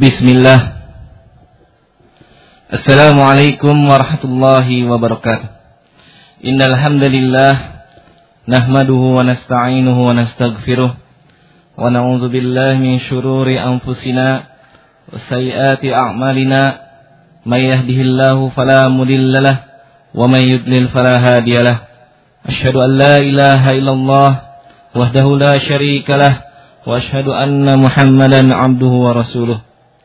Bismillah. Assalamualaikum warahmatullahi wabarakatuh. Innal hamdalillah nahmaduhu wa nasta'inuhu wa nastaghfiruh wa na'udzu billahi min shururi anfusina wa sayyiati a'malina. May yahdihillahu fala mudilla lahu wa may yudlil fala hadiya lahu. Asyhadu an la ilaha illallah wahdahu la syarika lahu wa asyhadu anna Muhammadan 'abduhu wa rasuluh.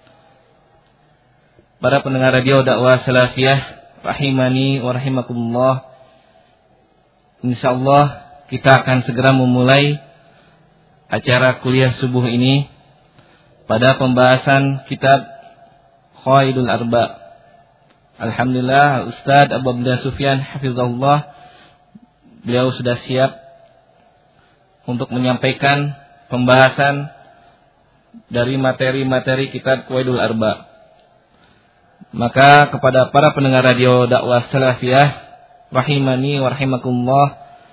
Para pendengar radio dakwah salafiyah rahimani wa rahimakumullah. Insyaallah kita akan segera memulai acara kuliah subuh ini pada pembahasan kitab Qawaidul Arba. Alhamdulillah Ustaz Abu Abdullah Sufyan hafizahullah, beliau sudah siap untuk menyampaikan pembahasan dari materi-materi kitab Qawaidul Arba. Maka kepada para pendengar radio dakwah salafiyah rahimani wa rahimakumullah,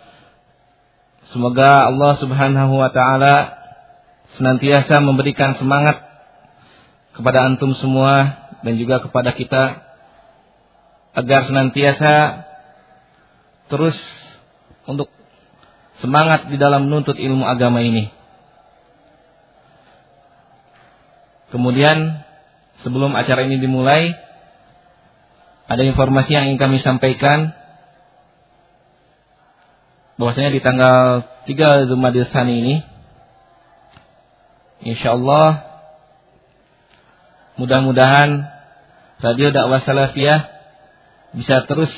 semoga Allah Subhanahu wa taala senantiasa memberikan semangat kepada antum semua dan juga kepada kita agar senantiasa terus untuk semangat di dalam menuntut ilmu agama ini. Kemudian sebelum acara ini dimulai, ada informasi yang ingin kami sampaikan, bahwasanya di tanggal 3 Jumadil Tsani ini, insyaallah mudah-mudahan radio dakwah salafiyah bisa terus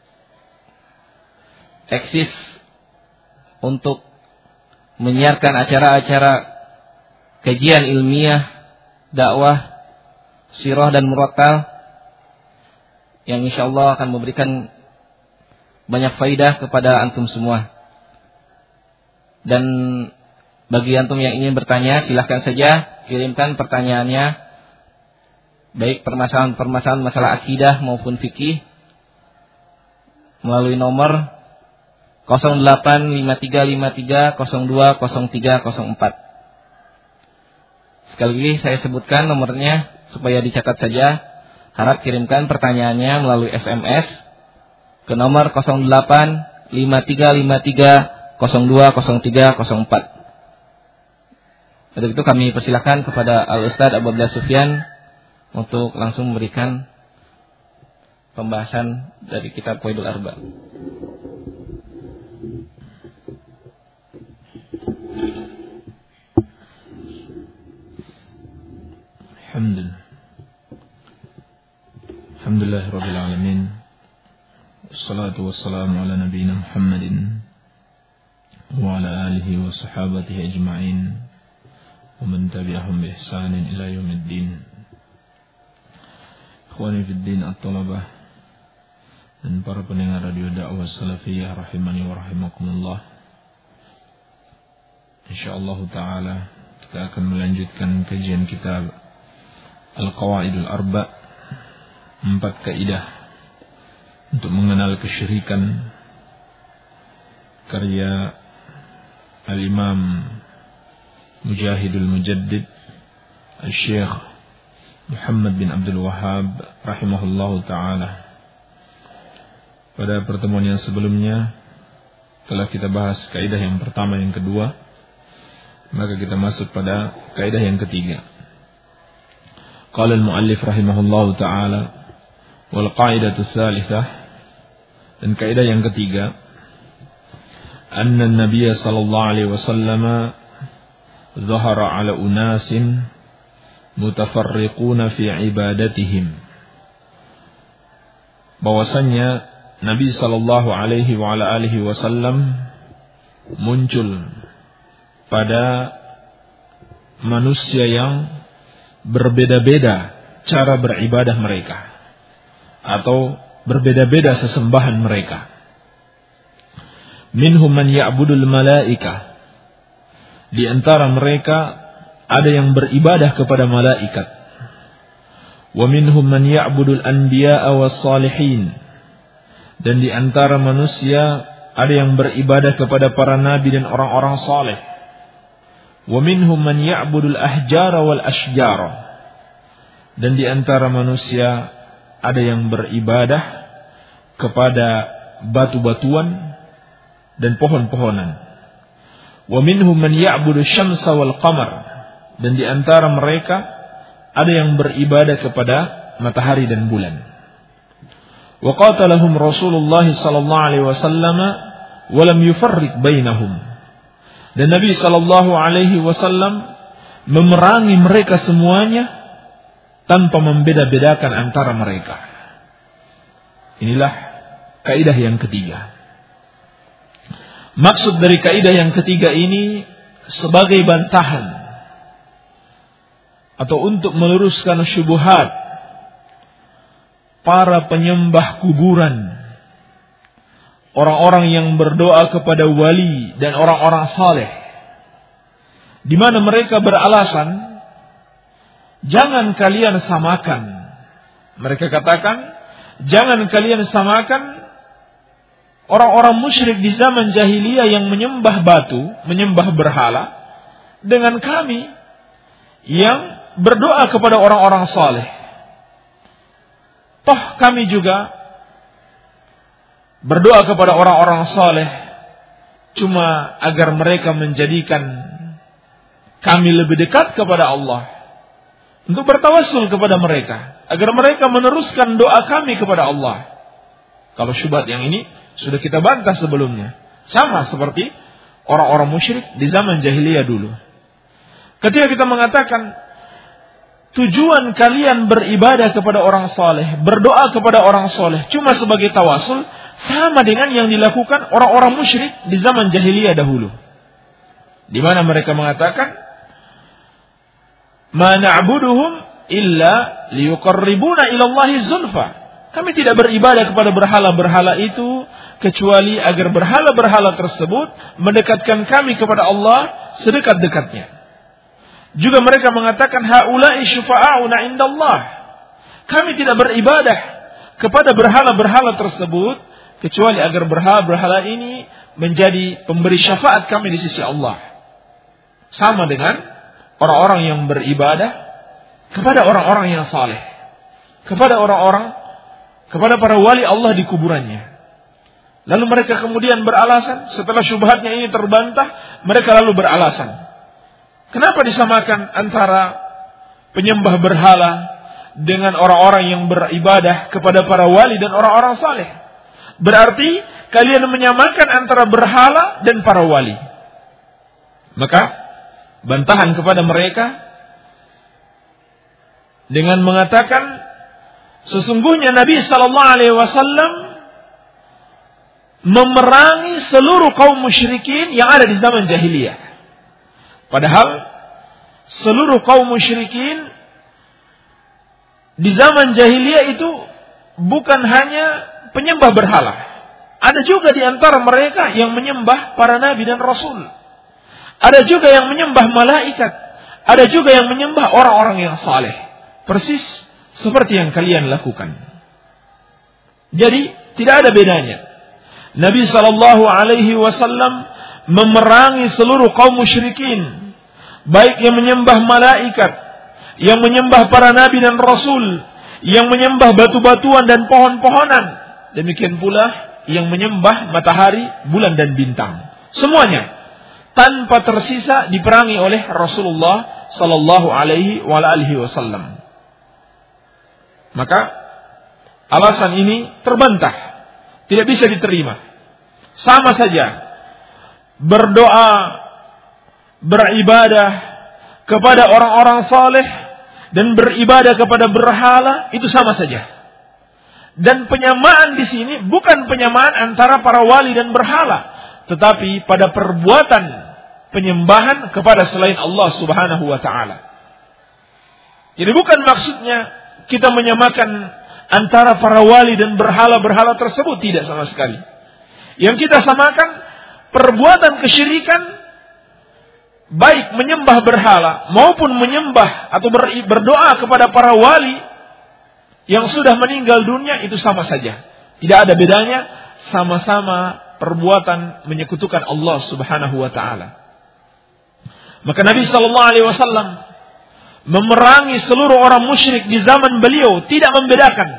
eksis untuk menyiarkan acara-acara kajian ilmiah, dakwah, sirah dan murattal yang insyaallah akan memberikan banyak faidah kepada antum semua. Dan bagi antum yang ingin bertanya, silahkan saja kirimkan pertanyaannya, baik permasalahan-permasalahan masalah akidah maupun fikih, melalui nomor 085353020304. Sekali lagi saya sebutkan nomornya supaya dicatat saja. Harap kirimkan pertanyaannya melalui SMS ke nomor 085353020304. Untuk itu kami persilakan kepada Al-Ustaz Abu Abdullah Sufyan untuk langsung memberikan pembahasan dari kitab Qawaidul Arba. Alhamdulillah Rabbil Alamin. Wassalatu wassalamu ala nabiyyina Muhammadin wa ala alihi wa sahabatihi ajma'in wa man tabi'ahum bi ihsanin ila yaumiddin. Ikhwani fid din at-talabah dan para pendengar radio dakwah salafiyah rahimani wa rahimakumullah. Insyaallah taala kita akan melanjutkan kajian kitab Al-Qawaidul Arba', 4 kaidah untuk mengenal kesyirikan, karya Al-Imam Mujahidul Mujaddid Al-Syekh Muhammad bin Abdul Wahhab rahimahullahu ta'ala. Pada pertemuan yang sebelumnya telah kita bahas kaidah yang pertama, yang kedua, maka kita masuk pada kaidah yang ketiga. Qala al-muallif rahimahullahu ta'ala, wal qaidatu tsalitsah, dan kaidah yang ketiga, anna an-nabiy sallallahu alaihi wasallam zahara ala unasin mutafarriquna fi ibadatihim, bahwasannya Nabi sallallahu alaihi wa ala alihi wasallam muncul pada manusia yang berbeda-beda cara beribadah mereka, atau berbeda-beda sesembahan mereka. Minhum man ya'budul malaika, di antara mereka ada yang beribadah kepada malaikat. Wa minhum man ya'budul anbiya'a was salihin, dan di antara manusia ada yang beribadah kepada para nabi dan orang-orang saleh. Wa minhum man ya'budul ahjara wal ashjara, Dan di antara manusia ada yang beribadah kepada batu-batuan dan pohon-pohonan. Wa minhum man ya'budu syamsa wal qamar. Dan di antara mereka ada yang beribadah kepada matahari dan bulan. Wa qatalahum Rasulullah sallallahu alaihi wasallam wa lam yufarriq bainahum. Dan Nabi sallallahu alaihi wasallam memerangi mereka semuanya tanpa membeda-bedakan antara mereka. Inilah kaidah yang ketiga. Maksud dari kaidah yang ketiga ini sebagai bantahan atau untuk meluruskan syubhat para penyembah kuburan, orang-orang yang berdoa kepada wali dan orang-orang saleh, di mana mereka beralasan, jangan kalian samakan. Mereka katakan, jangan kalian samakan orang-orang musyrik di zaman jahiliyah yang menyembah batu, menyembah berhala, dengan kami yang berdoa kepada orang-orang saleh. Toh kami juga berdoa kepada orang-orang saleh cuma agar mereka menjadikan kami lebih dekat kepada Allah, untuk bertawassul kepada mereka, agar mereka meneruskan doa kami kepada Allah. Kalau syubhat yang ini sudah kita bantah sebelumnya. Sama seperti orang-orang musyrik di zaman jahiliyah dulu. Ketika kita mengatakan tujuan kalian beribadah kepada orang saleh, berdoa kepada orang saleh cuma sebagai tawassul, sama dengan yang dilakukan orang-orang musyrik di zaman jahiliyah dahulu. Di mana mereka mengatakan, ma na'buduhum illa liyuqarribuna ila Allahi zulfa. Kami tidak beribadah kepada berhala-berhala itu kecuali agar berhala-berhala tersebut mendekatkan kami kepada Allah sedekat-dekatnya. Juga mereka mengatakan, haula'i syufa'auna indallah. Kami tidak beribadah kepada berhala-berhala tersebut kecuali agar berhala-berhala ini menjadi pemberi syafaat kami di sisi Allah. Sama dengan orang-orang yang beribadah kepada orang-orang yang saleh, kepada para wali Allah di kuburannya. Lalu mereka kemudian beralasan, setelah syubhatnya ini terbantah, mereka lalu beralasan, kenapa disamakan antara penyembah berhala dengan orang-orang yang beribadah kepada para wali dan orang-orang saleh? Berarti kalian menyamakan antara berhala dan para wali. Maka bantahan kepada mereka dengan mengatakan, sesungguhnya Nabi sallallahu alaihi wasallam memerangi seluruh kaum musyrikin yang ada di zaman jahiliyah. Padahal seluruh kaum musyrikin di zaman jahiliyah itu bukan hanya penyembah berhala. Ada juga di antara mereka yang menyembah para nabi dan rasul. Ada juga yang menyembah malaikat. Ada juga yang menyembah orang-orang yang saleh. Persis seperti yang kalian lakukan. Jadi tidak ada bedanya. Nabi sallallahu alaihi wasallam memerangi seluruh kaum musyrikin, baik yang menyembah malaikat, yang menyembah para nabi dan rasul, yang menyembah batu-batuan dan pohon-pohonan, demikian pula yang menyembah matahari, bulan dan bintang. Semuanya tanpa tersisa diperangi oleh Rasulullah sallallahu alaihi wasallam. Maka alasan ini terbantah, tidak bisa diterima. Sama saja berdoa, beribadah kepada orang-orang saleh dan beribadah kepada berhala itu sama saja. Dan penyamaan di sini bukan penyamaan antara para wali dan berhala, tetapi pada perbuatan penyembahan kepada selain Allah Subhanahu wa taala. Jadi bukan maksudnya kita menyamakan antara para wali dan berhala-berhala tersebut, tidak sama sekali. Yang kita samakan perbuatan kesyirikan, baik menyembah berhala maupun menyembah atau berdoa kepada para wali yang sudah meninggal dunia, itu sama saja. Tidak ada bedanya, sama-sama perbuatan menyekutukan Allah Subhanahu wa taala. Maka Nabi sallallahu alaihi wasallam memerangi seluruh orang musyrik di zaman beliau, tidak membedakan.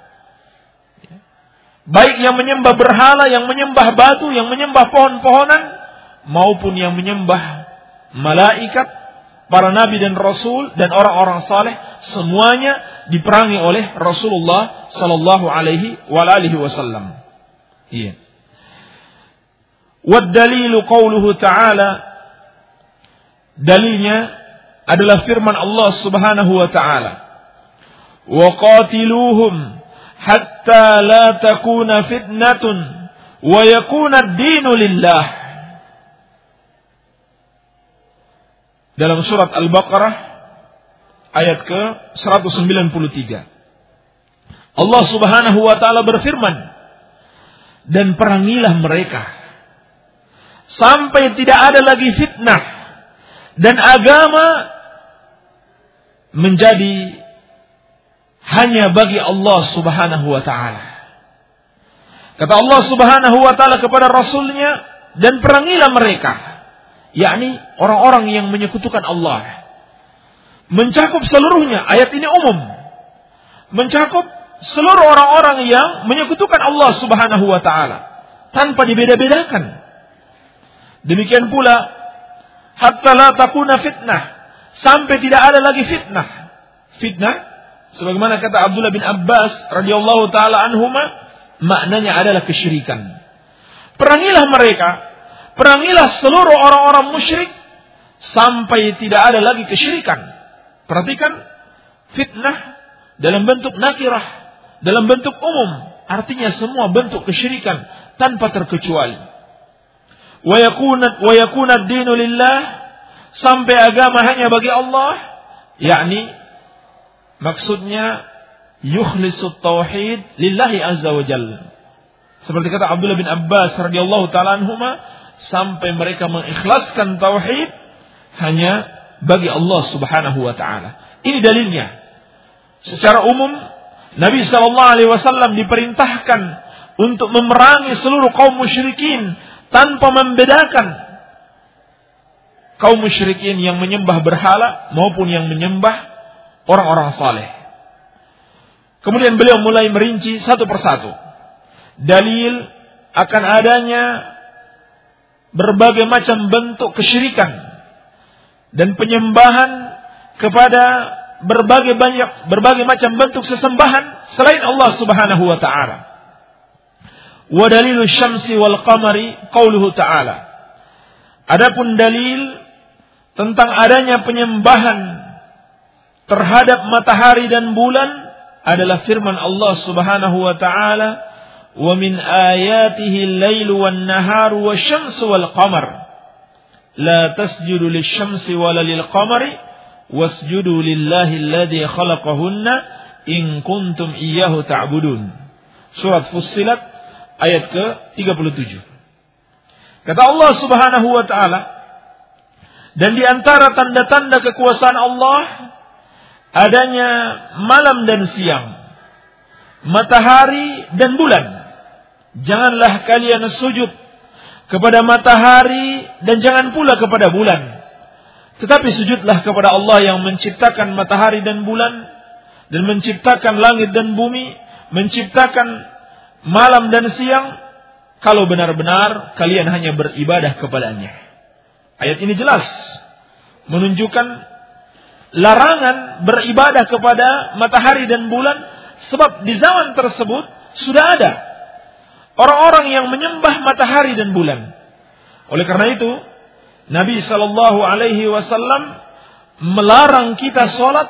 Baik yang menyembah berhala, yang menyembah batu, yang menyembah pohon-pohonan, maupun yang menyembah malaikat, para nabi dan rasul dan orang-orang saleh, semuanya diperangi oleh Rasulullah sallallahu alaihi wasallam. Iya. Wad dalilu qauluhu ta'ala, dalilnya adalah firman Allah Subhanahu wa taala, wa qatiluhum hatta la takuna fitnatun wa yakuna ad-dinu lillah. Dalam surat Al-Baqarah ayat ke-193. Allah Subhanahu wa taala berfirman, dan perangilah mereka sampai tidak ada lagi fitnah dan agama menjadi hanya bagi Allah Subhanahu wa taala. Kata Allah Subhanahu wa taala kepada Rasulnya, dan perangilah mereka, yakni orang-orang yang menyekutukan Allah. Mencakup seluruhnya, ayat ini umum. Mencakup seluruh orang-orang yang menyekutukan Allah Subhanahu wa taala tanpa dibeda-bedakan. Demikian pula hatta la takuna fitnah, sampai tidak ada lagi fitnah. Fitnah sebagaimana kata Abdullah bin Abbas radhiyallahu taala anhuma, maknanya adalah kesyirikan. Perangilah mereka, perangilah seluruh orang-orang musyrik sampai tidak ada lagi kesyirikan. Perhatikan, fitnah dalam bentuk nakirah, dalam bentuk umum, artinya semua bentuk kesyirikan tanpa terkecuali. Wa yakuna ad-dinu lillah, sampai agama hanya bagi Allah, yakni maksudnya yukhlisut tauhid lillahi azza wa jalla. Seperti kata Abdullah bin Abbas radhiyallahu taala anhuma, sampai mereka mengikhlaskan tauhid hanya bagi Allah Subhanahu wa taala. Ini dalilnya. Secara umum Nabi sallallahu alaihi wasallam diperintahkan untuk memerangi seluruh kaum musyrikin tanpa membedakan kaum musyrikin yang menyembah berhala maupun yang menyembah orang-orang saleh. Kemudian beliau mulai merinci satu persatu dalil akan adanya berbagai macam bentuk kesyirikan dan penyembahan kepada berbagai macam bentuk sesembahan selain Allah Subhanahu wa taala. Wa dalilu syamsi wal qamari qauluhu ta'ala. Adapun dalil tentang adanya penyembahan terhadap matahari dan bulan adalah firman Allah Subhanahu wa ta'ala, wa min ayatihi al-lailu wan naharu wasyamsu wal qamar la tasjudu lisyamsi wala lil qamari wasjudu lillahi alladhi khalaqahunna in kuntum iyyahu ta'budun. Surat Fussilat ayat ke-37. Kata Allah Subhanahu wa taala, dan di antara tanda-tanda kekuasaan Allah adanya malam dan siang, matahari dan bulan. Janganlah kalian sujud kepada matahari dan jangan pula kepada bulan, tetapi sujudlah kepada Allah yang menciptakan matahari dan bulan, dan menciptakan langit dan bumi, menciptakan malam dan siang, kalau benar-benar kalian hanya beribadah kepadanya. Ayat ini jelas menunjukkan larangan beribadah kepada matahari dan bulan, sebab di zaman tersebut sudah ada orang-orang yang menyembah matahari dan bulan. Oleh karena itu, Nabi sallallahu alaihi wasallam melarang kita sholat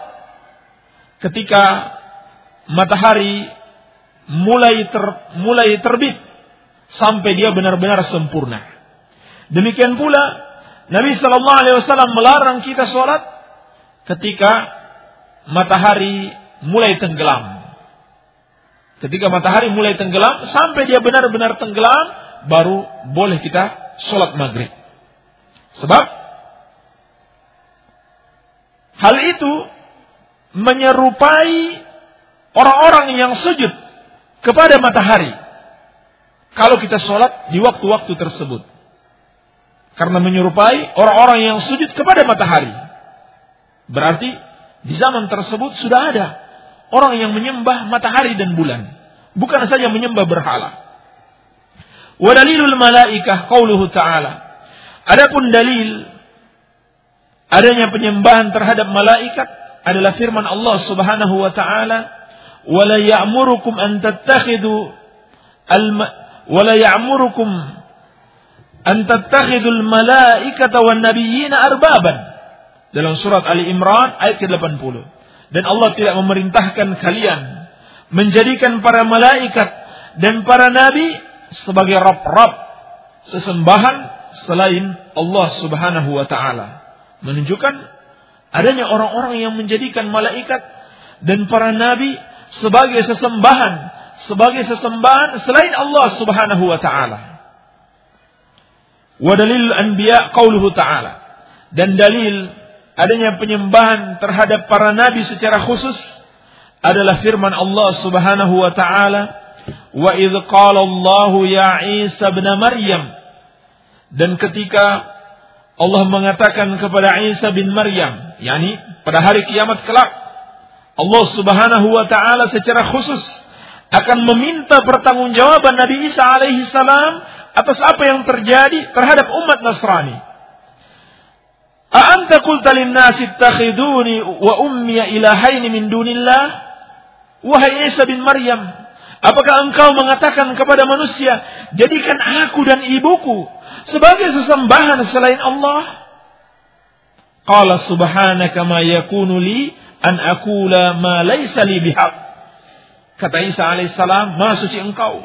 ketika matahari mulai terbit sampai dia benar-benar sempurna. Demikian pula Nabi sallallahu alaihi wasallam melarang kita sholat ketika matahari mulai tenggelam. Ketika matahari mulai tenggelam sampai dia benar-benar tenggelam, baru boleh kita sholat maghrib. Sebab hal itu menyerupai orang-orang yang sujud kepada matahari kalau kita sholat di waktu-waktu tersebut, karena menyerupai orang-orang yang sujud kepada matahari. Berarti Di zaman tersebut sudah ada orang yang menyembah matahari dan bulan, bukan saja menyembah berhala. Wa dalilul malaikah qauluhu ta'ala. Adapun dalil adanya penyembahan terhadap malaikat adalah firman Allah Subhanahu wa ta'ala, "Wala ya'murukum an tattakhidhu al malaikata wan nabiyyina arbaban." Dalam surat Ali Imran ayat ke-80. Dan Allah tidak memerintahkan kalian menjadikan para malaikat dan para nabi sebagai Rabb, sesembahan selain Allah Subhanahu wa ta'ala. Menunjukkan adanya orang-orang yang menjadikan malaikat dan para nabi sebagai sesembahan selain Allah Subhanahu wa ta'ala. Wa dalilul anbiya qauluhu ta'ala. Dan dalil adanya penyembahan terhadap para nabi secara khusus adalah firman Allah Subhanahu wa ta'ala, "Wa idz qala Allahu ya Isa ibn Maryam." Dan ketika Allah mengatakan kepada Isa bin Maryam, yakni pada hari kiamat kelak, Allah Subhanahu wa ta'ala secara khusus akan meminta pertanggungjawaban Nabi Isa alaihi salam atas apa yang terjadi terhadap umat Nasrani. "A anta qulta lin-nasi ittakhiduni wa ummi ilahaini min dunillah?" Wahai Isa bin Maryam, apakah engkau mengatakan kepada manusia, jadikan aku dan ibuku sebagai sesembahan selain Allah? Qala subhanaka ma yakunu li an aqula ma laysa li bihaq. Kata Isa alaihissalam, Maha suci engkau.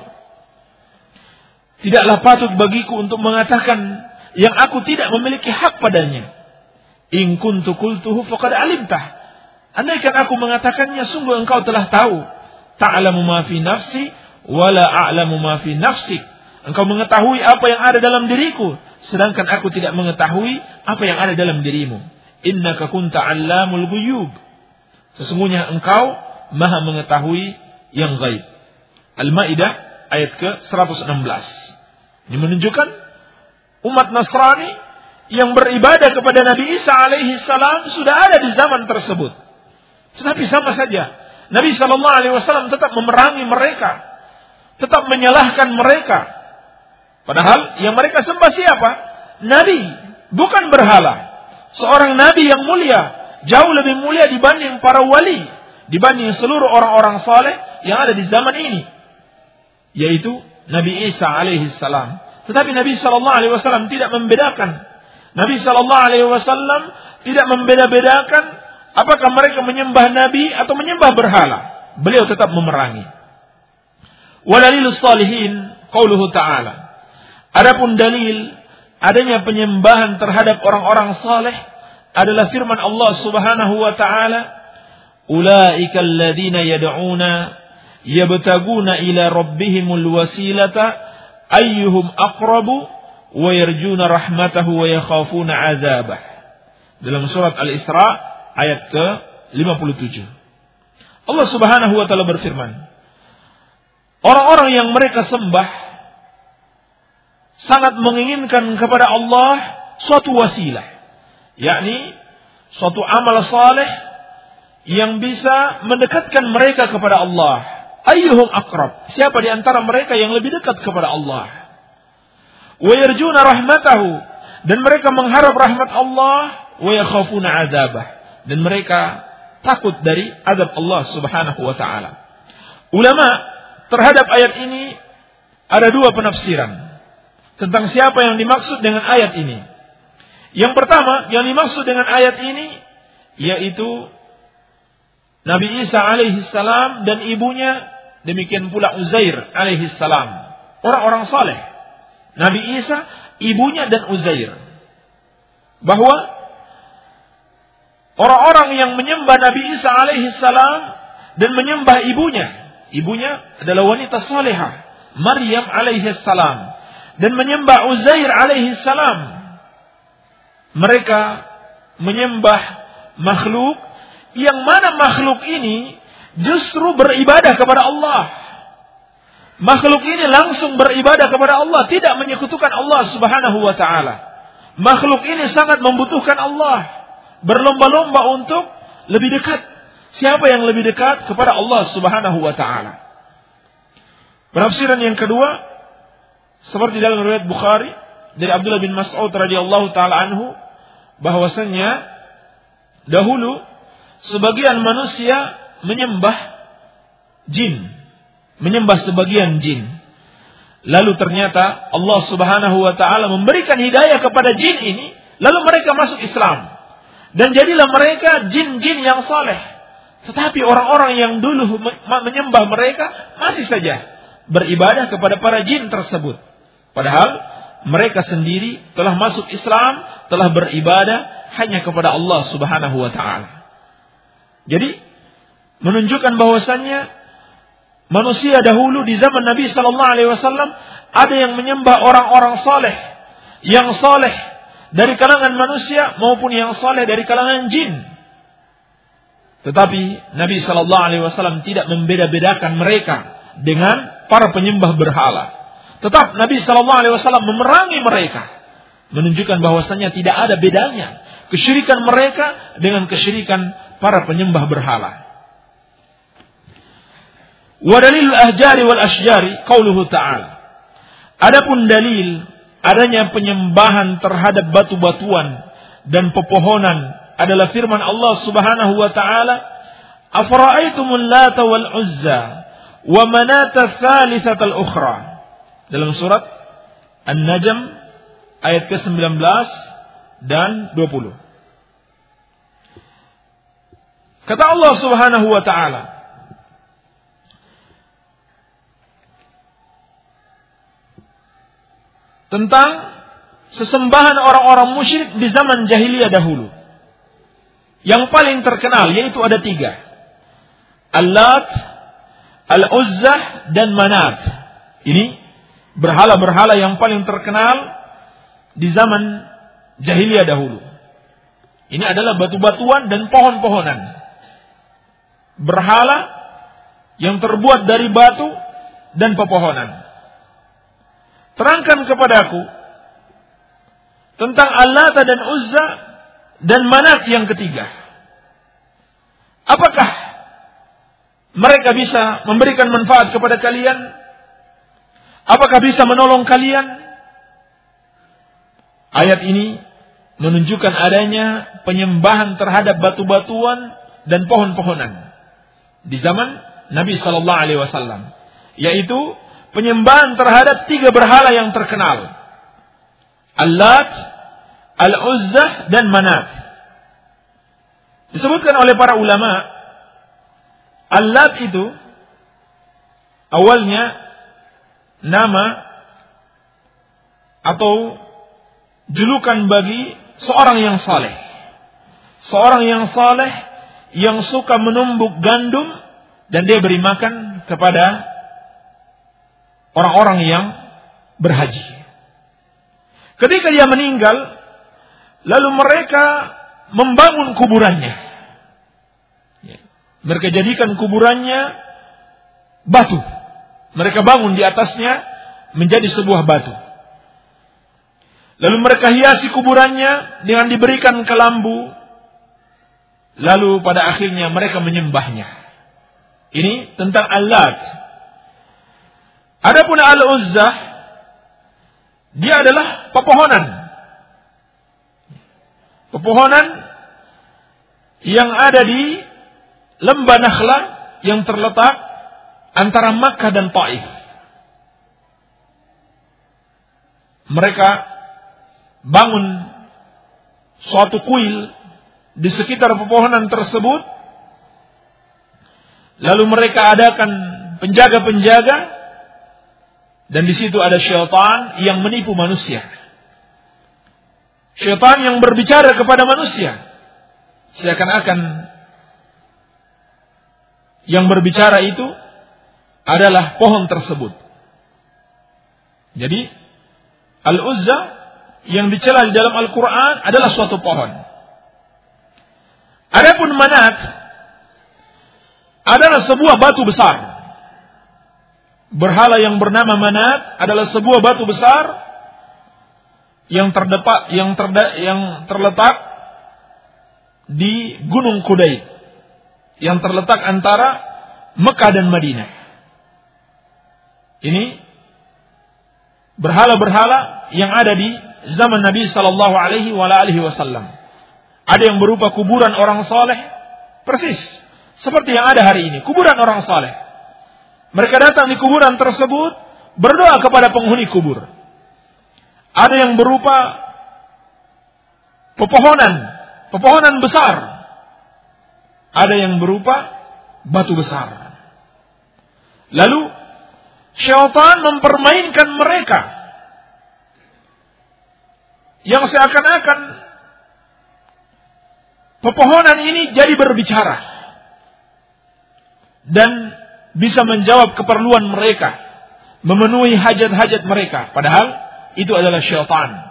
Tidaklah patut bagiku untuk mengatakan yang aku tidak memiliki hak padanya. In kuntu qultuhu faqad alimtah. Andaikan aku mengatakannya, sungguh engkau telah tahu. Ta'lamu ma fi nafsi wa la a'lamu ma fi nafsik. Engkau mengetahui apa yang ada dalam diriku, sedangkan aku tidak mengetahui apa yang ada dalam dirimu. Innaka kunta 'allamul ghuyub. Sesungguhnya engkau Maha mengetahui yang gaib. Al-Maidah ayat ke-116. Ini menunjukkan umat Nasrani yang beribadah kepada Nabi Isa alaihi salam sudah ada di zaman tersebut. Tetapi sama saja Nabi sallallahu alaihi wasallam tetap memerangi mereka, tetap menyalahkan mereka. Padahal yang mereka sembah siapa? Nabi, bukan berhala. Seorang nabi yang mulia, jauh lebih mulia dibanding para wali, dibanding seluruh orang-orang saleh yang ada di zaman ini, yaitu Nabi Isa alaihi salam. Tetapi Nabi sallallahu alaihi wasallam tidak membedakan. Nabi sallallahu alaihi wasallam tidak membeda-bedakan apakah mereka menyembah nabi atau menyembah berhala. Beliau tetap memerangi. Wa dalilus salihin qauluhu ta'ala. Adapun dalil adanya penyembahan terhadap orang-orang saleh adalah firman Allah Subhanahu wa ta'ala, "Ulaika alladziina yad'una yabtaguna ila rabbihimul wasilata ayyuhum aqrabu wa yarjuna rahmatahu wa yakhafuna 'adzabah." Dalam surat Al-Isra ayat ke-57. Allah Subhanahu wa taala berfirman, orang-orang yang mereka sembah sangat menginginkan kepada Allah suatu wasilah, yakni suatu amal saleh yang bisa mendekatkan mereka kepada Allah. Ayyuhum aqrab, siapa di antara mereka yang lebih dekat kepada Allah? Wa yarjuna rahmatahu, dan mereka mengharap rahmat Allah. Wa yakhafuna 'adzabah, dan mereka takut dari azab Allah Subhanahu wa taala. Ulama terhadap ayat ini ada dua penafsiran tentang siapa yang dimaksud dengan ayat ini. Yang pertama, yang dimaksud dengan ayat ini yaitu Nabi Isa alaihi salam dan ibunya, demikian pula Uzair alaihi salam, orang-orang saleh. Nabi Isa, ibunya dan Uzair. Bahwa orang-orang yang menyembah Nabi Isa alaihi salam dan menyembah ibunya adalah wanita salehah, Maryam alaihi salam, dan menyembah Uzair alaihi salam, mereka menyembah makhluk yang mana makhluk ini justru beribadah kepada Allah. Makhluk ini langsung beribadah kepada Allah, tidak menyekutukan Allah Subhanahu wa taala. Makhluk ini sangat membutuhkan Allah, berlomba-lomba untuk lebih dekat. Siapa yang lebih dekat kepada Allah Subhanahu wa taala? Penafsiran yang kedua, seperti dalam riwayat Bukhari dari Abdullah bin Mas'ud radhiyallahu taala anhu, bahwasanya dahulu sebagian manusia menyembah jin, menyembah sebagian jin. Lalu ternyata Allah Subhanahu wa taala memberikan hidayah kepada jin ini, lalu mereka masuk Islam. Dan jadilah mereka jin-jin yang saleh. Tetapi orang-orang yang dulu menyembah mereka masih saja beribadah kepada para jin tersebut. Padahal mereka sendiri telah masuk Islam, telah beribadah hanya kepada Allah Subhanahu wa taala. Jadi menunjukkan bahwasannya manusia dahulu di zaman Nabi sallallahu alaihi wasallam ada yang menyembah orang-orang saleh, yang saleh dari kalangan manusia maupun yang saleh dari kalangan jin. Tetapi Nabi sallallahu alaihi wasallam tidak membeda-bedakan mereka dengan para penyembah berhala. Tetap Nabi sallallahu alaihi wasallam memerangi mereka, menunjukkan bahwasannya tidak ada bedanya kesyirikan mereka dengan kesyirikan para penyembah berhala. Wa dalilul ahjari wal asyjari qauluhu ta'ala. Adapun dalil adanya penyembahan terhadap batu-batuan dan pepohonan adalah firman Allah Subhanahu wa taala, "Afara'aitumul Lata wal Uzza wa Manata tsalitsatal ukhra." Dalam surat An-Najm ayat ke-19 dan 20. Kata Allah Subhanahu wa taala, tentang sesembahan orang-orang musyrik di zaman jahiliyah dahulu. Yang paling terkenal yaitu ada 3. Al-Lat, Al-Uzzah dan Manat. Ini berhala-berhala yang paling terkenal di zaman jahiliyah dahulu. Ini adalah batu-batuan dan pohon-pohonan. Berhala yang terbuat dari batu dan pepohonan. Terangkan kepadaku tentang Al-Lata dan Uzza dan Manat yang ketiga. Apakah mereka bisa memberikan manfaat kepada kalian? Apakah bisa menolong kalian? Ayat ini menunjukkan adanya penyembahan terhadap batu-batuan dan pohon-pohonan di zaman Nabi sallallahu alaihi wasallam, yaitu penyembahan terhadap 3 berhala yang terkenal. Al-Lat, Al-Uzzah dan Manat. Disebutkan oleh para ulama, Al-Lat itu awalnya nama atau julukan bagi seorang yang saleh. Seorang yang saleh yang suka menumbuk gandum dan dia beri makan kepada orang-orang yang berhaji. Ketika dia meninggal, lalu mereka membangun kuburannya. Mereka jadikan kuburannya batu. Mereka bangun di atasnya menjadi sebuah batu. Lalu mereka hiasi kuburannya dengan diberikan kelambu. Lalu pada akhirnya mereka menyembahnya. Ini tentang Al-Lat. Adapun Al-Uzzah, dia adalah pepohonan. Pepohonan yang ada di lembah Nakhla yang terletak antara Makkah dan Taif. Mereka bangun suatu kuil di sekitar pepohonan tersebut. Lalu mereka adakan penjaga-penjaga. Dan di situ ada syaitan yang menipu manusia. Syaitan yang berbicara kepada manusia. Seakan-akan yang berbicara itu adalah pohon tersebut. Jadi Al-Uzza yang dicela di dalam Al-Quran adalah suatu pohon. Adapun Manat adalah sebuah batu besar. Berhala yang bernama Manat adalah sebuah batu besar yang terletak di Gunung Kudaid. yang terletak antara Mekah dan Madinah. Ini berhala-berhala yang ada di zaman Nabi sallallahu alaihi wasallam. Ada yang berupa kuburan orang saleh, persis seperti yang ada hari ini, kuburan orang saleh. Mereka datang di kuburan tersebut, berdoa kepada penghuni kubur. Ada yang berupa pepohonan besar. Ada yang berupa batu besar. Lalu syaitan mempermainkan mereka, yang seakan-akan pepohonan ini jadi berbicara dan bisa menjawab keperluan mereka, memenuhi hajat-hajat mereka, padahal itu adalah syaitan.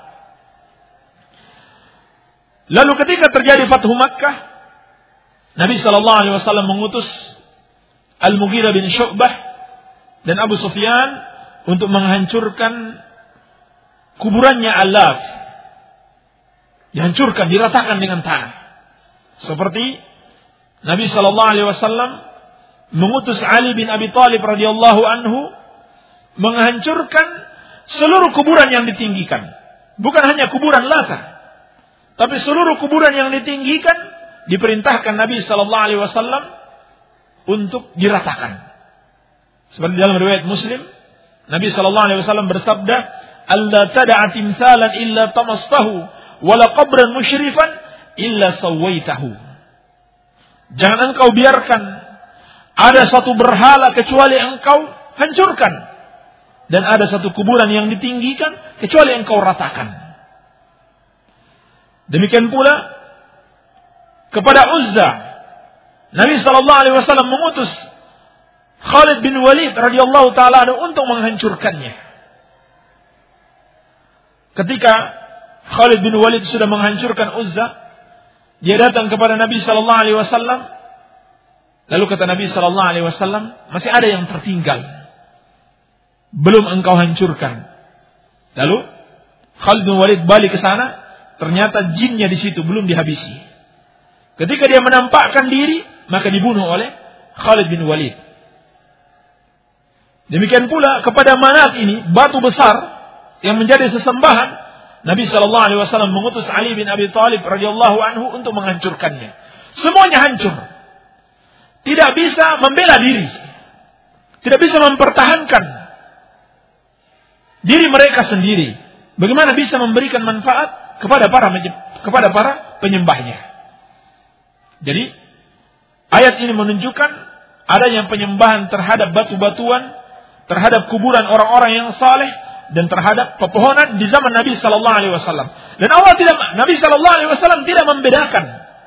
Lalu ketika terjadi Fathu Makkah, Nabi SAW mengutus Al-Mughirah bin Syu'bah dan Abu Sufyan untuk menghancurkan kuburannya Al-Laf. Dihancurkan, diratakan dengan tanah. Seperti Nabi SAW mengutus Ali bin Abi Thalib radhiyallahu anhu menghancurkan seluruh kuburan yang ditinggikan. Bukan hanya kuburan Lata, tapi seluruh kuburan yang ditinggikan diperintahkan Nabi SAW untuk diratakan. Seperti dalam riwayat Muslim, Nabi SAW bersabda, "Alla tad'a timsalan illa tamastahu, wala qabran musyrifan illa sawaitahu." Jangan engkau biarkan ada satu berhala kecuali engkau hancurkan, dan ada satu kuburan yang ditinggikan kecuali engkau ratakan. Demikian pula kepada Uzza, Nabi SAW mengutus Khalid bin Walid radhiyallahu taala untuk menghancurkannya. Ketika Khalid bin Walid sudah menghancurkan Uzza, dia datang kepada Nabi SAW. Lalu kata Nabi SAW, masih ada yang tertinggal, belum engkau hancurkan. Lalu Khalid bin Walid balik ke sana, ternyata jinnya di situ belum dihabisi. Ketika dia menampakkan diri, maka dibunuh oleh Khalid bin Walid. Demikian pula kepada Manat ini, batu besar yang menjadi sesembahan, Nabi SAW mengutus Ali bin Abi Thalib radhiyallahu anhu untuk menghancurkannya. Semuanya hancur. Tidak bisa membela diri, tidak bisa mempertahankan diri mereka sendiri. Bagaimana bisa memberikan manfaat kepada para penyembahnya? Jadi ayat ini menunjukkan adanya penyembahan terhadap batu-batuan, terhadap kuburan orang-orang yang saleh, dan terhadap pepohonan di zaman Nabi SAW. Dan Nabi SAW tidak membedakan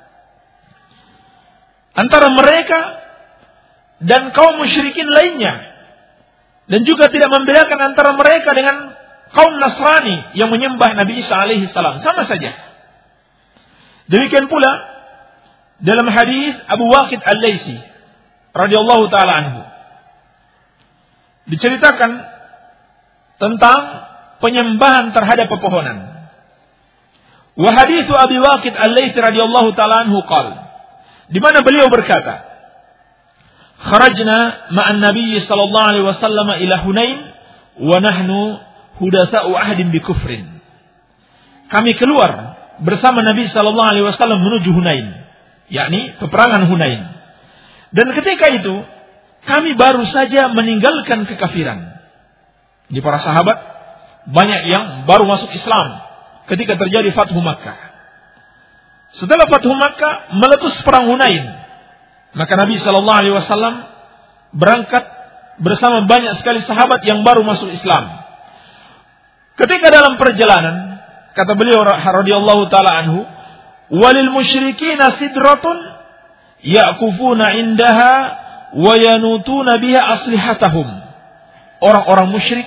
antara mereka dan kaum musyrikin lainnya, dan juga tidak membedakan antara mereka dengan kaum Nasrani yang menyembah Nabi Isa alaihissalam. Sama saja. Demikian pula dalam hadis Abu Waqid Al-Laisi radhiyallahu taala anhu, diceritakan tentang penyembahan terhadap pepohonan. Wa haditsu Abi Waqid Al-Laisi radhiyallahu taala anhu qala, di mana beliau berkata, "Kharajna ma'an Nabi sallallahu alaihi wasallam ila Hunain wa nahnu hudatsa'u ahdin bi kufrin." Kami keluar bersama Nabi sallallahu alaihi wasallam menuju Hunain, yakni peperangan Hunain. Dan ketika itu kami baru saja meninggalkan kekafiran. Di para sahabat banyak yang baru masuk Islam ketika terjadi Fathu Makkah. Setelah Fathu Makkah meletus perang Hunain, maka Nabi SAW berangkat bersama banyak sekali sahabat yang baru masuk Islam. Ketika dalam perjalanan, kata beliau radhiyallahu taala anhu, "Walil musyrikina sidratun ya'kufuna indaha wa yanutuna biha aslihatahum." Orang-orang musyrik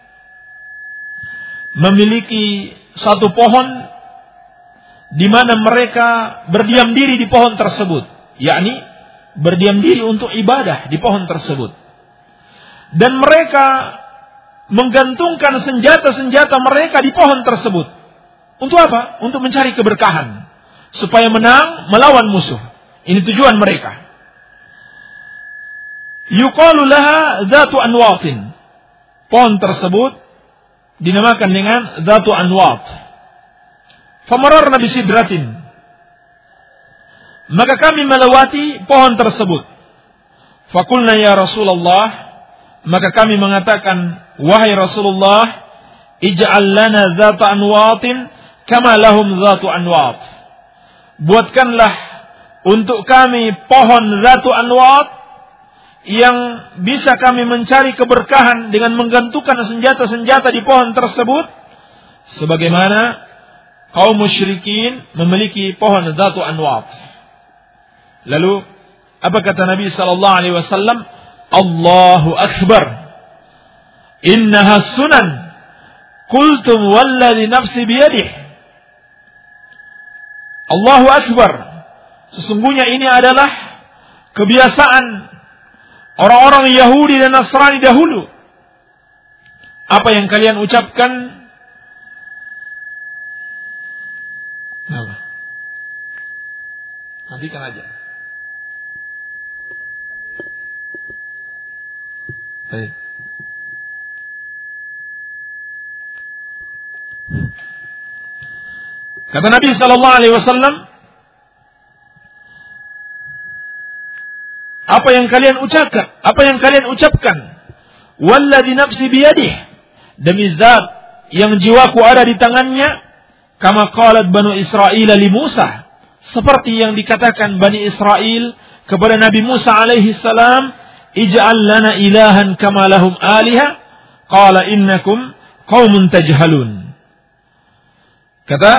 memiliki satu pohon di mana mereka berdiam diri di pohon tersebut, yakni berdiam diri untuk ibadah di pohon tersebut. Dan mereka menggantungkan senjata-senjata mereka di pohon tersebut. Untuk apa? Untuk mencari keberkahan, supaya menang melawan musuh. Ini tujuan mereka. yuqalu laha dzatu anwatin. Pohon tersebut dinamakan dengan dzatu anwat. Famararna bisidratin. Maka kami melewati pohon tersebut. Faqulna ya Rasulullah, maka kami mengatakan, wahai Rasulullah, ij'al lana dzata anwatin kama lahum dzatu anwat. Buatkanlah untuk kami pohon dzatu anwat yang bisa kami mencari keberkahan dengan menggantungkan senjata-senjata di pohon tersebut, sebagaimana kaum musyrikin memiliki pohon dzatu anwat. Lalu apa kata Nabi sallallahu alaihi wasallam? Allahu akbar. Innaha sunan. Qultum walladhi nafsi biyadihi. Allahu akbar. Sesungguhnya ini adalah kebiasaan orang-orang Yahudi dan Nasrani dahulu. Apa yang kalian ucapkan? Apa? Matikan aja. Baik. Kata Nabi sallallahu alaihi wasallam, apa yang kalian ucapkan, walladzi nafsi biyadihi, demi zat yang jiwaku ada di tangannya, kama qalat Banu Israil li Musa, seperti yang dikatakan Bani Israel kepada Nabi Musa alaihi salam, ij'al lana ilahan kama lahum aliha, qala innakum qaumun tajhalun. Kata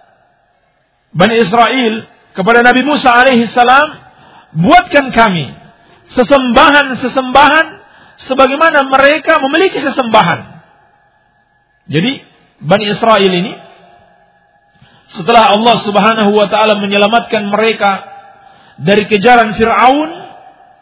Bani Israel kepada Nabi Musa alaihi salam, buatkan kami sesembahan-sesembahan sebagaimana mereka memiliki sesembahan. Jadi Bani Israel ini, setelah Allah Subhanahu wa taala menyelamatkan mereka dari kejaran Fir'aun,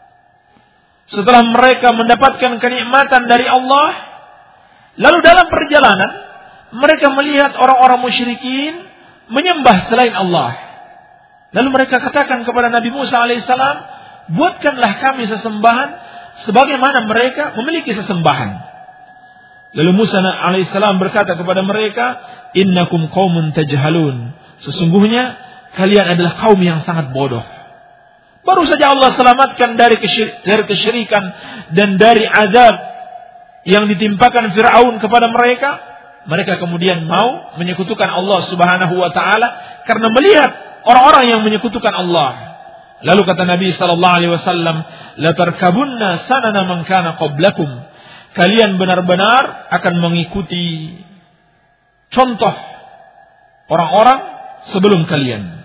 setelah mereka mendapatkan kenikmatan dari Allah, lalu dalam perjalanan mereka melihat orang-orang musyrikin menyembah selain Allah. Lalu mereka katakan kepada Nabi Musa alaihissalam, buatkanlah kami sesembahan sebagaimana mereka memiliki sesembahan. Lalu Musa alaihissalam berkata kepada mereka, innakum qaumun tajhalun. Sesungguhnya kalian adalah kaum yang sangat bodoh. Baru saja Allah selamatkan dari kesyirikan dan dari azab yang ditimpakan Fir'aun kepada mereka. Mereka kemudian mau menyekutukan Allah Subhanahu wa taala karena melihat orang-orang yang menyekutukan Allah. Lalu kata Nabi sallallahu alaihi wasallam, la tarkabunna sanana man kana qablakum. Kalian benar-benar akan mengikuti contoh orang-orang sebelum kalian.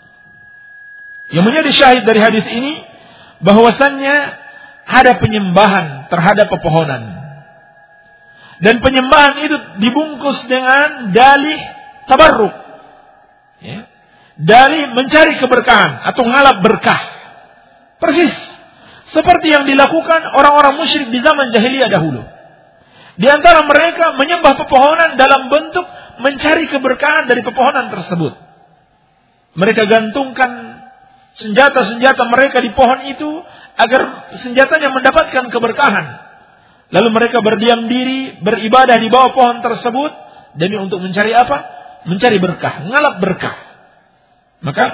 Yang menjadi syahid dari hadis ini bahwasannya ada penyembahan terhadap pepohonan. Dan penyembahan itu dibungkus dengan dalih tabarruk. Ya. Dalih mencari keberkahan atau ngalap berkah. Persis seperti yang dilakukan orang-orang musyrik di zaman jahiliyah dahulu. Di antara mereka menyembah pepohonan dalam bentuk mencari keberkahan dari pepohonan tersebut. Mereka gantungkan senjata-senjata mereka di pohon itu agar senjatanya mendapatkan keberkahan. Lalu mereka berdiam diri, beribadah di bawah pohon tersebut demi untuk mencari apa? Mencari berkah, ngalap berkah. Maka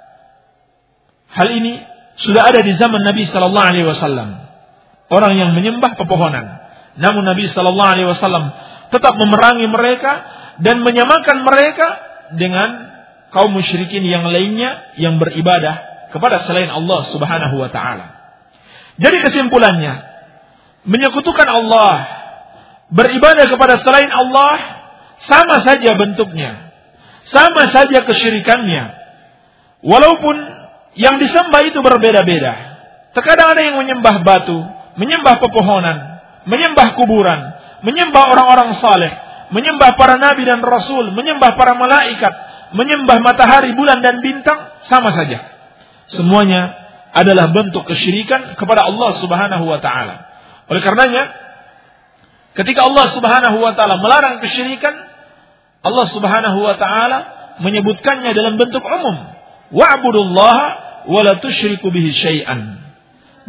hal ini sudah ada di zaman Nabi sallallahu alaihi wasallam. Orang yang menyembah pepohonan. Namun Nabi sallallahu alaihi wasallam tetap memerangi mereka dan menyamakan mereka dengan kaum musyrikin yang lainnya yang beribadah kepada selain Allah Subhanahu wa taala. Jadi kesimpulannya, menyekutukan Allah, beribadah kepada selain Allah sama saja bentuknya, sama saja kesyirikannya. Walaupun yang disembah itu berbeda-beda. Terkadang ada yang menyembah batu, menyembah pepohonan, menyembah kuburan, menyembah orang-orang saleh, menyembah para nabi dan rasul, menyembah para malaikat, menyembah matahari, bulan dan bintang, sama saja. Semuanya adalah bentuk kesyirikan kepada Allah Subhanahu wa taala. Oleh karenanya, ketika Allah Subhanahu wa taala melarang kesyirikan, Allah Subhanahu wa taala menyebutkannya dalam bentuk umum. Wa'budullaha wa la tusyriku bihi syai'an.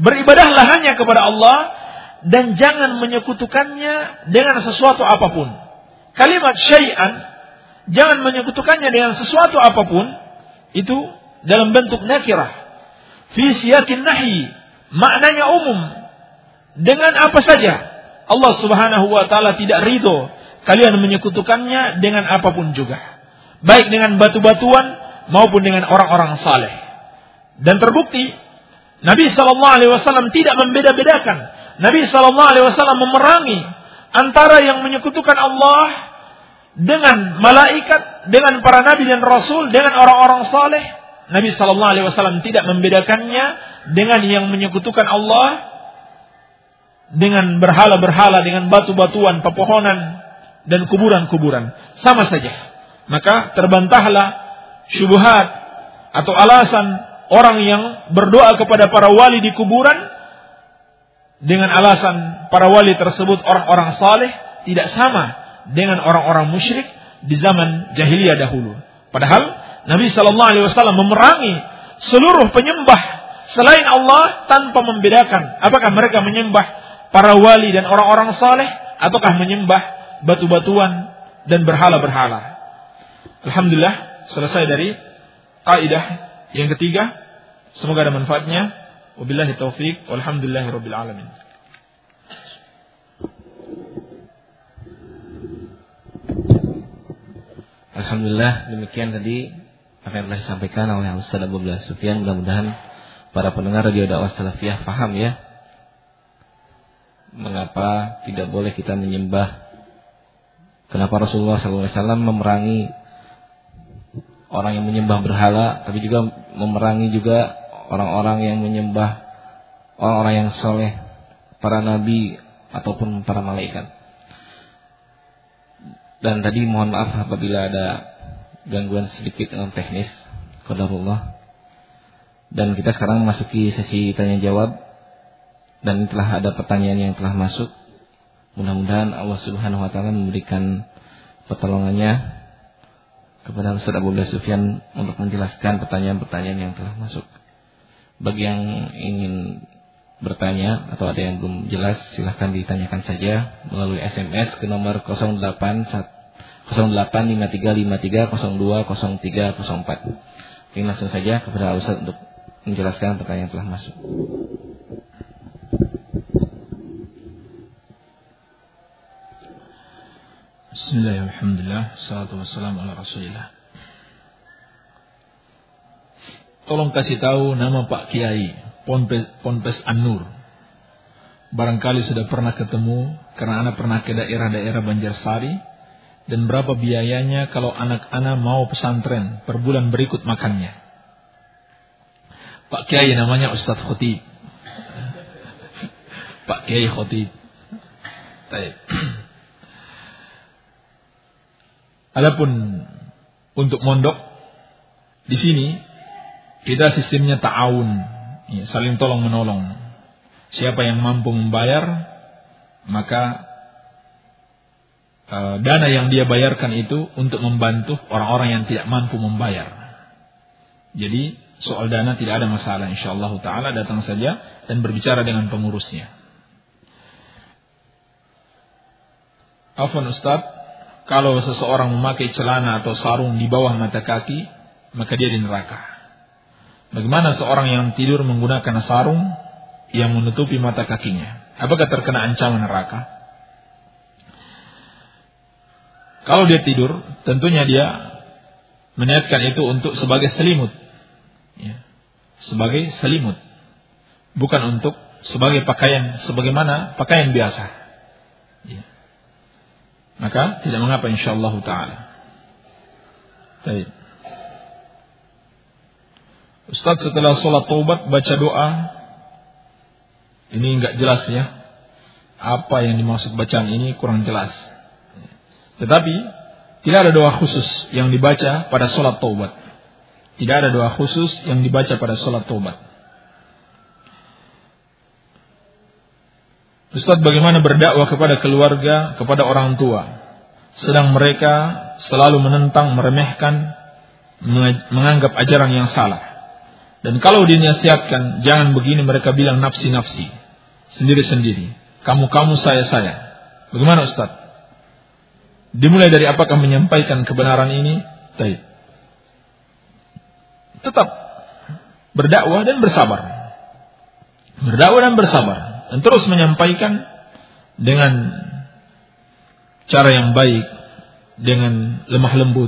Beribadahlah hanya kepada Allah dan jangan menyekutukannya dengan sesuatu apapun. Kalimat syai'an, jangan menyekutukannya dengan sesuatu apapun, itu dalam bentuk nakirah fi siyakin nahi, maknanya umum. Dengan apa saja Allah Subhanahu wa taala tidak ridho kalian menyekutukannya dengan apapun juga, baik dengan batu-batuan maupun dengan orang-orang saleh. Dan terbukti Nabi sallallahu alaihi wasallam tidak membeda-bedakan. Nabi sallallahu alaihi wasallam memerangi antara yang menyekutukan Allah dengan malaikat, dengan para nabi dan rasul, dengan orang-orang saleh. Nabi sallallahu alaihi wasallam tidak membedakannya dengan yang menyekutukan Allah dengan berhala-berhala, dengan batu-batuan, pepohonan dan kuburan-kuburan. Sama saja. Maka terbantahlah syubhat atau alasan orang yang berdoa kepada para wali di kuburan dengan alasan para wali tersebut orang-orang saleh, tidak sama dengan orang-orang musyrik di zaman jahiliyah dahulu. Padahal Nabi sallallahu alaihi wasallam memerangi seluruh penyembah selain Allah tanpa membedakan apakah mereka menyembah para wali dan orang-orang saleh ataukah menyembah batu-batuan dan berhala-berhala. Alhamdulillah, selesai dari kaidah yang ketiga. Semoga ada manfaatnya. Wabillahi taufiq. Walhamdulillahirabbil alamin. Alhamdulillah, demikian tadi apa yang telah disampaikan oleh Ustaz Abu Abdullah Sufyan. Mudah-mudahan para pendengar Radio Dakwah Salafiyah paham ya, mengapa tidak boleh kita menyembah, kenapa Rasulullah SAW memerangi orang yang menyembah berhala, tapi juga memerangi juga orang-orang yang menyembah orang-orang yang soleh, para nabi ataupun para malaikat. Dan tadi mohon maaf apabila ada gangguan sedikit dengan teknis, qadarullah. Dan kita sekarang memasuki sesi tanya jawab, dan telah ada pertanyaan yang telah masuk. Mudah-mudahan Allah Subhanahu wa taala memberikan pertolongannya kepada Ustaz Abu Abdullah Sufyan untuk menjelaskan pertanyaan-pertanyaan yang telah masuk. Bagi yang ingin bertanya atau ada yang belum jelas, silahkan ditanyakan saja melalui SMS ke nomor 085353020304. Ini langsung saja kepada Ustaz untuk menjelaskan pertanyaan yang telah masuk. Bismillahirrahmanirrahim. Alhamdulillah, salatu wassalamu ala Rasulillah. Tolong kasih tahu nama Pak Kiai Ponpes An-Nur. Barangkali sudah pernah ketemu karena anak pernah ke daerah-daerah Banjarsari. Dan berapa biayanya kalau anak-anak mau pesantren per bulan berikut makannya. Pak Kiai namanya Ustadz Khotib. Pak Kiai Khotib. Baik. Adapun untuk mondok di sini kita sistemnya ta'awun, ya, saling tolong menolong. Siapa yang mampu membayar, maka dana yang dia bayarkan itu untuk membantu orang-orang yang tidak mampu membayar. Jadi soal dana tidak ada masalah, insyaallah taala datang saja dan berbicara dengan pengurusnya. Afwan Ustaz, kalau seseorang memakai celana atau sarung di bawah mata kaki, maka dia di neraka. Bagaimana seorang yang tidur menggunakan sarung yang menutupi mata kakinya? Apakah terkena ancaman neraka? Kalau dia tidur, tentunya dia meniatkan itu untuk sebagai selimut, ya, sebagai selimut, bukan untuk sebagai pakaian, sebagaimana pakaian biasa. Ya. Maka tidak mengapa, insyaallah taala. Baik. Ustaz, setelah sholat taubat baca doa, ini enggak jelas ya. Apa yang dimaksud bacaan ini kurang jelas. Tetapi tidak ada doa khusus yang dibaca pada sholat taubat. Tidak ada doa khusus yang dibaca pada sholat taubat. Ustaz, bagaimana berdakwah kepada keluarga, kepada orang tua, sedang mereka selalu menentang, meremehkan, menganggap ajaran yang salah. Dan kalau dinasihatkan, jangan begini, mereka bilang nafsi-nafsi, sendiri-sendiri. Kamu-kamu, saya-saya. Bagaimana Ustaz? Dimulai dari apakah menyampaikan kebenaran ini? Baik. Tetap berdakwah dan bersabar. Berdakwah dan bersabar. Dan terus menyampaikan dengan cara yang baik, dengan lemah lembut.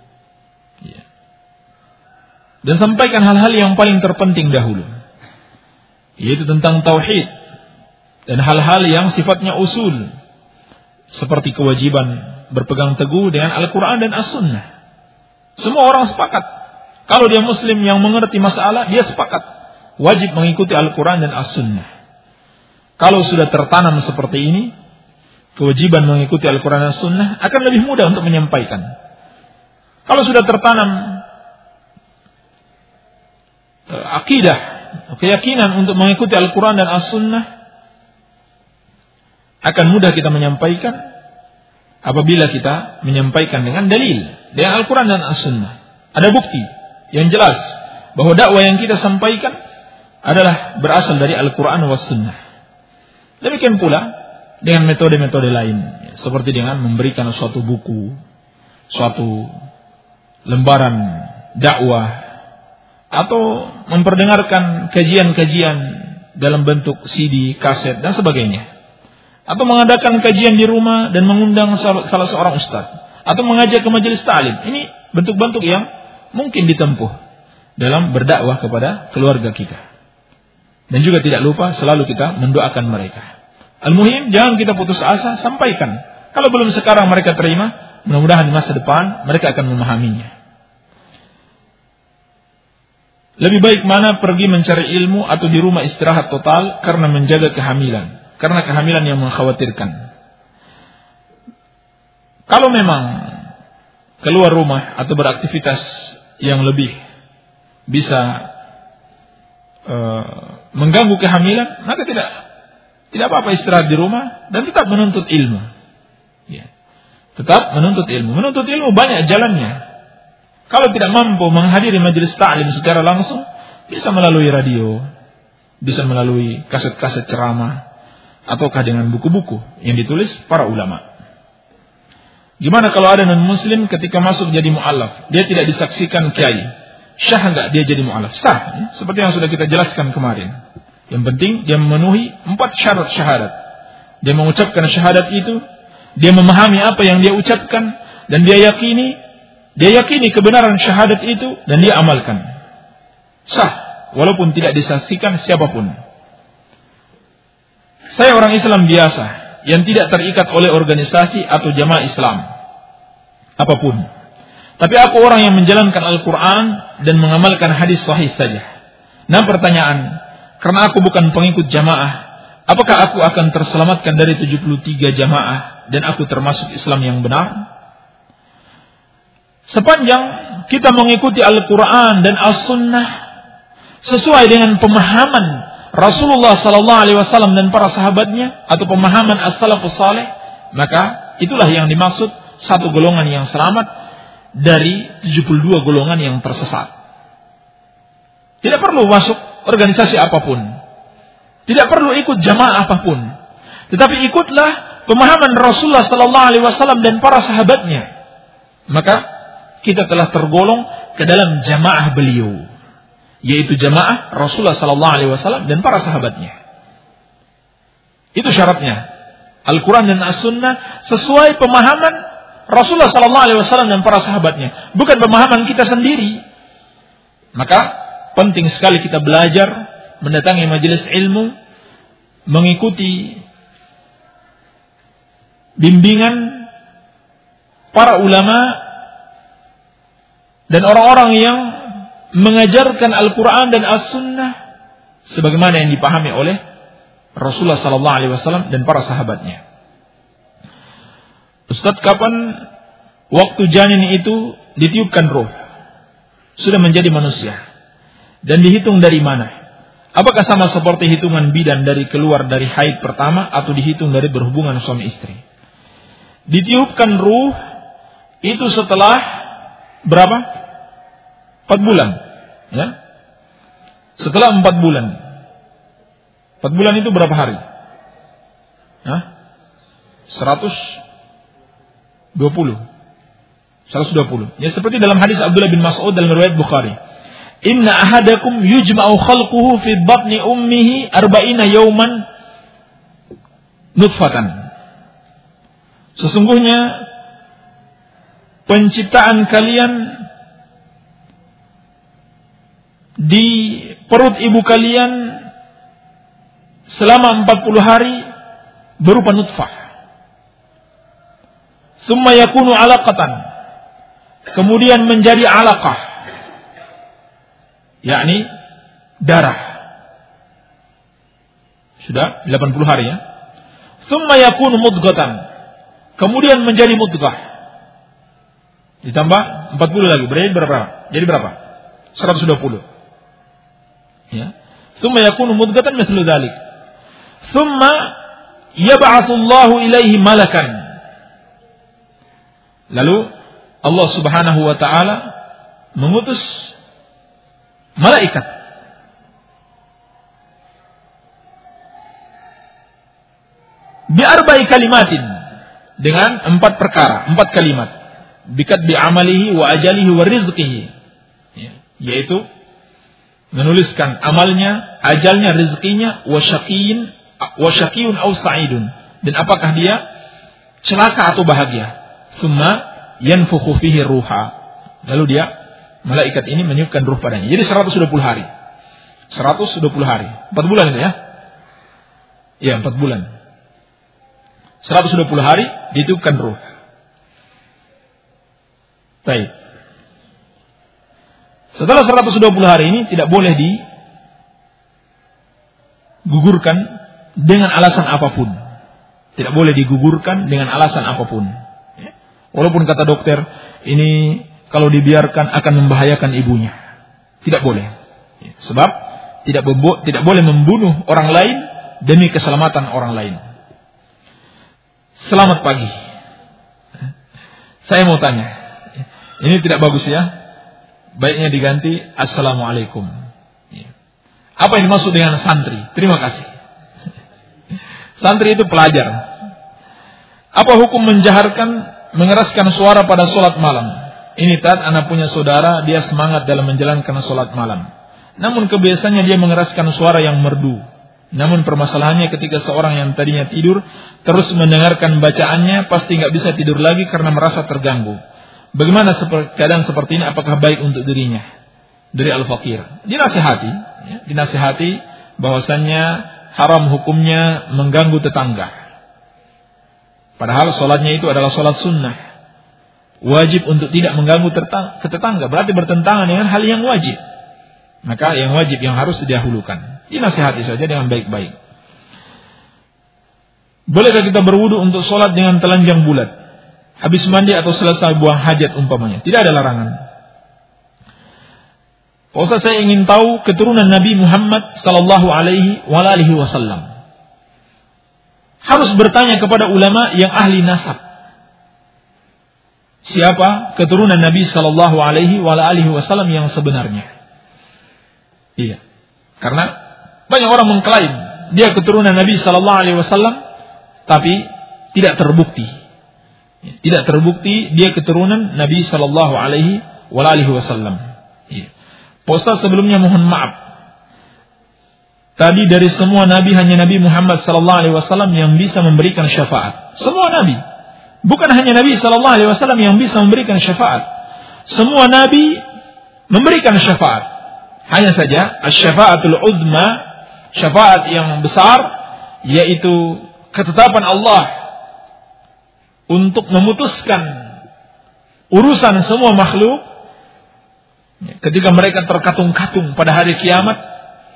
Dan sampaikan hal-hal yang paling terpenting dahulu, yaitu tentang tauhid dan hal-hal yang sifatnya usul, seperti kewajiban berpegang teguh dengan Al-Quran dan As-Sunnah. Semua orang sepakat, kalau dia muslim yang mengerti masalah, dia sepakat wajib mengikuti Al-Quran dan As-Sunnah. Kalau sudah tertanam seperti ini, kewajiban mengikuti Al-Quran dan As-Sunnah, akan lebih mudah untuk menyampaikan. Kalau sudah tertanam akidah, keyakinan untuk mengikuti Al-Quran dan As-Sunnah, akan mudah kita menyampaikan apabila kita menyampaikan dengan dalil, dengan Al-Quran dan As-Sunnah. Ada bukti yang jelas bahwa dakwah yang kita sampaikan adalah berasal dari Al-Quran dan As-Sunnah. Demikian pula dengan metode-metode lain, seperti dengan memberikan suatu buku, suatu lembaran dakwah, atau memperdengarkan kajian-kajian dalam bentuk CD, kaset, dan sebagainya. Atau mengadakan kajian di rumah dan mengundang salah seorang ustaz. Atau mengajak ke majelis ta'lim. Ini bentuk-bentuk yang mungkin ditempuh dalam berdakwah kepada keluarga kita. Dan juga tidak lupa selalu kita mendoakan mereka. Al-muhim, jangan kita putus asa, sampaikan. Kalau belum sekarang mereka terima, mudah-mudahan di masa depan mereka akan memahaminya. Lebih baik mana pergi mencari ilmu atau di rumah istirahat total karena menjaga kehamilan. Karena kehamilan yang mengkhawatirkan. Kalau memang keluar rumah atau beraktivitas yang lebih bisa mengganggu kehamilan, maka tidak apa-apa istirahat di rumah dan tetap menuntut ilmu. Ya. Tetap menuntut ilmu. Menuntut ilmu banyak jalannya. Kalau tidak mampu menghadiri majelis ta'lim secara langsung, bisa melalui radio, bisa melalui kaset-kaset ceramah, ataukah dengan buku-buku yang ditulis para ulama. Gimana kalau ada non-muslim ketika masuk jadi mu'allaf, dia tidak disaksikan kiai, syah enggak dia jadi mu'allaf? Sah, ya? Seperti yang sudah kita jelaskan kemarin. Yang penting dia memenuhi 4 syarat syahadat. Dia mengucapkan syahadat itu, dia memahami apa yang dia ucapkan, dan dia yakini kebenaran syahadat itu dan dia amalkan. Sah, walaupun tidak disaksikan siapapun. Saya orang Islam biasa yang tidak terikat oleh organisasi atau jamaah Islam apapun. Tapi aku orang yang menjalankan Al-Quran dan mengamalkan hadis sahih saja. Nah pertanyaan, karena aku bukan pengikut jamaah, apakah aku akan terselamatkan dari 73 jamaah dan aku termasuk Islam yang benar? Sepanjang kita mengikuti Al-Quran dan As-Sunnah sesuai dengan pemahaman Rasulullah SAW dan para sahabatnya, atau pemahaman as-salafus salih, maka itulah yang dimaksud satu golongan yang selamat dari 72 golongan yang tersesat. Tidak perlu masuk organisasi apapun, tidak perlu ikut jamaah apapun, tetapi ikutlah pemahaman Rasulullah SAW dan para sahabatnya, maka kita telah tergolong ke dalam jamaah beliau, yaitu jamaah Rasulullah SAW dan para sahabatnya. Itu syaratnya. Al-Quran dan As-Sunnah sesuai pemahaman Rasulullah SAW dan para sahabatnya, bukan pemahaman kita sendiri. Maka penting sekali kita belajar, mendatangi majelis ilmu, mengikuti bimbingan para ulama dan orang-orang yang mengajarkan Al-Quran dan As-Sunnah sebagaimana yang dipahami oleh Rasulullah SAW dan para sahabatnya. Ustaz, kapan waktu janin itu ditiupkan ruh? Sudah menjadi manusia. Dan dihitung dari mana? Apakah sama seperti hitungan bidan dari keluar dari haid pertama, atau dihitung dari berhubungan suami istri? Ditiupkan ruh itu setelah berapa? 4 bulan. Ya? Setelah 4 bulan. 4 bulan itu berapa hari? 120. Ya seperti dalam hadis Abdullah bin Mas'ud dalam riwayat Bukhari. Inna ahadakum yujma'u khalquhu fi batni ummihi 40 yawman nutfatan. Sesungguhnya penciptaan kalian di perut ibu kalian selama 40 hari berupa nutfah. Tsumma yakunu 'alaqatan. Kemudian menjadi 'alaqah. Yakni darah. Sudah 80 hari ya. Tsumma yakunu mudghatan. Kemudian menjadi mudghah. Ditambah 40 lagi. Berarti berapa? Jadi berapa? 120. Ya. Tsumma yakunu mudghatan mithlu dzalik. Tsumma yab'atsullahu ilaihi malakan. Lalu Allah Subhanahu wa taala mengutus malaikat. Bi arba'i kalimatin, dengan 4 perkara, 4 kalimat. Bikat bi amalihi wa ajalihi wa rizqihi. Yaitu menuliskan amalnya, ajalnya, rezekinya, wa syaqiyun aw sa'idun, dan apakah dia celaka atau bahagia. Summa yanfukhu fihi ruha. Lalu dia, malaikat ini meniupkan ruh padanya. Jadi 120 hari. 120 hari. 4 bulan itu ya? Ya, 4 bulan. 120 hari ditiupkan ruh. Baik. Setelah 120 hari ini tidak boleh digugurkan dengan alasan apapun. Tidak boleh digugurkan dengan alasan apapun. Walaupun kata dokter, ini kalau dibiarkan akan membahayakan ibunya. Tidak boleh. Sebab tidak boleh membunuh orang lain demi keselamatan orang lain. Selamat pagi. Saya mau tanya. Ini tidak bagus ya. Baiknya diganti Assalamualaikum. Apa yang dimaksud dengan santri? Terima kasih. Santri itu pelajar. Apa hukum mengeraskan suara pada sholat malam? Ini anak punya saudara, dia semangat dalam menjalankan sholat malam. Namun kebiasaannya dia mengeraskan suara yang merdu. Namun permasalahannya ketika seorang yang tadinya tidur terus mendengarkan bacaannya, pasti nggak bisa tidur lagi karena merasa terganggu. Bagaimana keadaan seperti ini? Apakah baik untuk dirinya? Dari Al-Faqir. Dinasihati bahwasannya haram hukumnya mengganggu tetangga. Padahal sholatnya itu adalah sholat sunnah. Wajib untuk tidak mengganggu tetangga. Berarti bertentangan dengan hal yang wajib. Maka yang wajib yang harus didahulukan. Dinasihati saja dengan baik-baik. Bolehkah kita berwudu untuk sholat dengan telanjang bulat? Habis mandi atau selesai buang hajat umpamanya? Tidak ada larangan. Ustaz, saya ingin tahu keturunan Nabi Muhammad sallallahu alaihi wasallam. Harus bertanya kepada ulama yang ahli nasab. Siapa keturunan Nabi sallallahu alaihi wasallam yang sebenarnya? Iya. Karena banyak orang mengklaim dia keturunan Nabi sallallahu alaihi wasallam, tapi tidak terbukti. Tidak terbukti dia keturunan Nabi sallallahu alaihi wasallam. Iya. Ustaz, sebelumnya mohon maaf. Tadi dari semua nabi hanya Nabi Muhammad sallallahu alaihi wasallam yang bisa memberikan syafaat. Semua nabi. Bukan hanya Nabi sallallahu alaihi wasallam yang bisa memberikan syafaat. Semua nabi memberikan syafaat. Hanya saja asy-syafaatul uzma, syafaat yang besar, yaitu ketetapan Allah untuk memutuskan urusan semua makhluk ketika mereka terkatung-katung pada hari kiamat.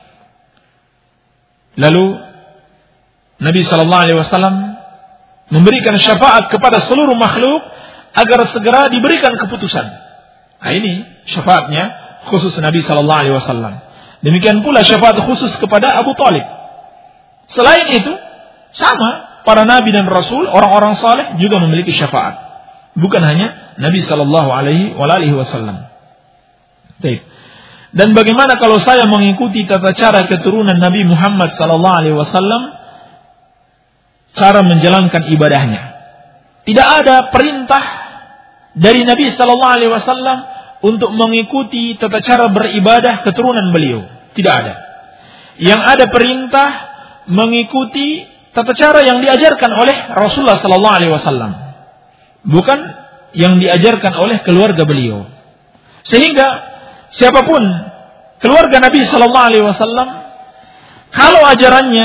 Lalu Nabi sallallahu alaihi wasallam memberikan syafaat kepada seluruh makhluk agar segera diberikan keputusan. Nah, ini syafaatnya khusus Nabi sallallahu alaihi wasallam. Demikian pula syafaat khusus kepada Abu Thalib. Selain itu, sama para nabi dan rasul, orang-orang saleh juga memiliki syafaat. Bukan hanya Nabi sallallahu alaihi wasallam. Baik. Dan bagaimana kalau saya mengikuti tata cara keturunan Nabi Muhammad SAW, cara menjalankan ibadahnya? Tidak ada perintah dari Nabi SAW untuk mengikuti tata cara beribadah keturunan beliau. Tidak ada. Yang ada perintah mengikuti tata cara yang diajarkan oleh Rasulullah SAW, bukan yang diajarkan oleh keluarga beliau. Sehingga siapapun keluarga Nabi SAW, kalau ajarannya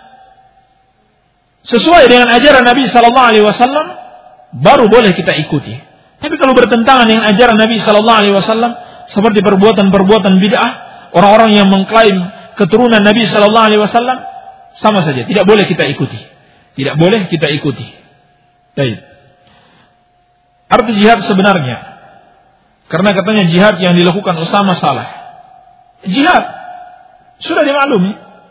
sesuai dengan ajaran Nabi SAW, baru boleh kita ikuti. Tapi kalau bertentangan dengan ajaran Nabi SAW, seperti perbuatan-perbuatan bid'ah, orang-orang yang mengklaim keturunan Nabi SAW, sama saja, tidak boleh kita ikuti. Tidak boleh kita ikuti. Baik. Arti jihad sebenarnya, karena katanya jihad yang dilakukan Usama salah. Jihad sudah dimaklumi,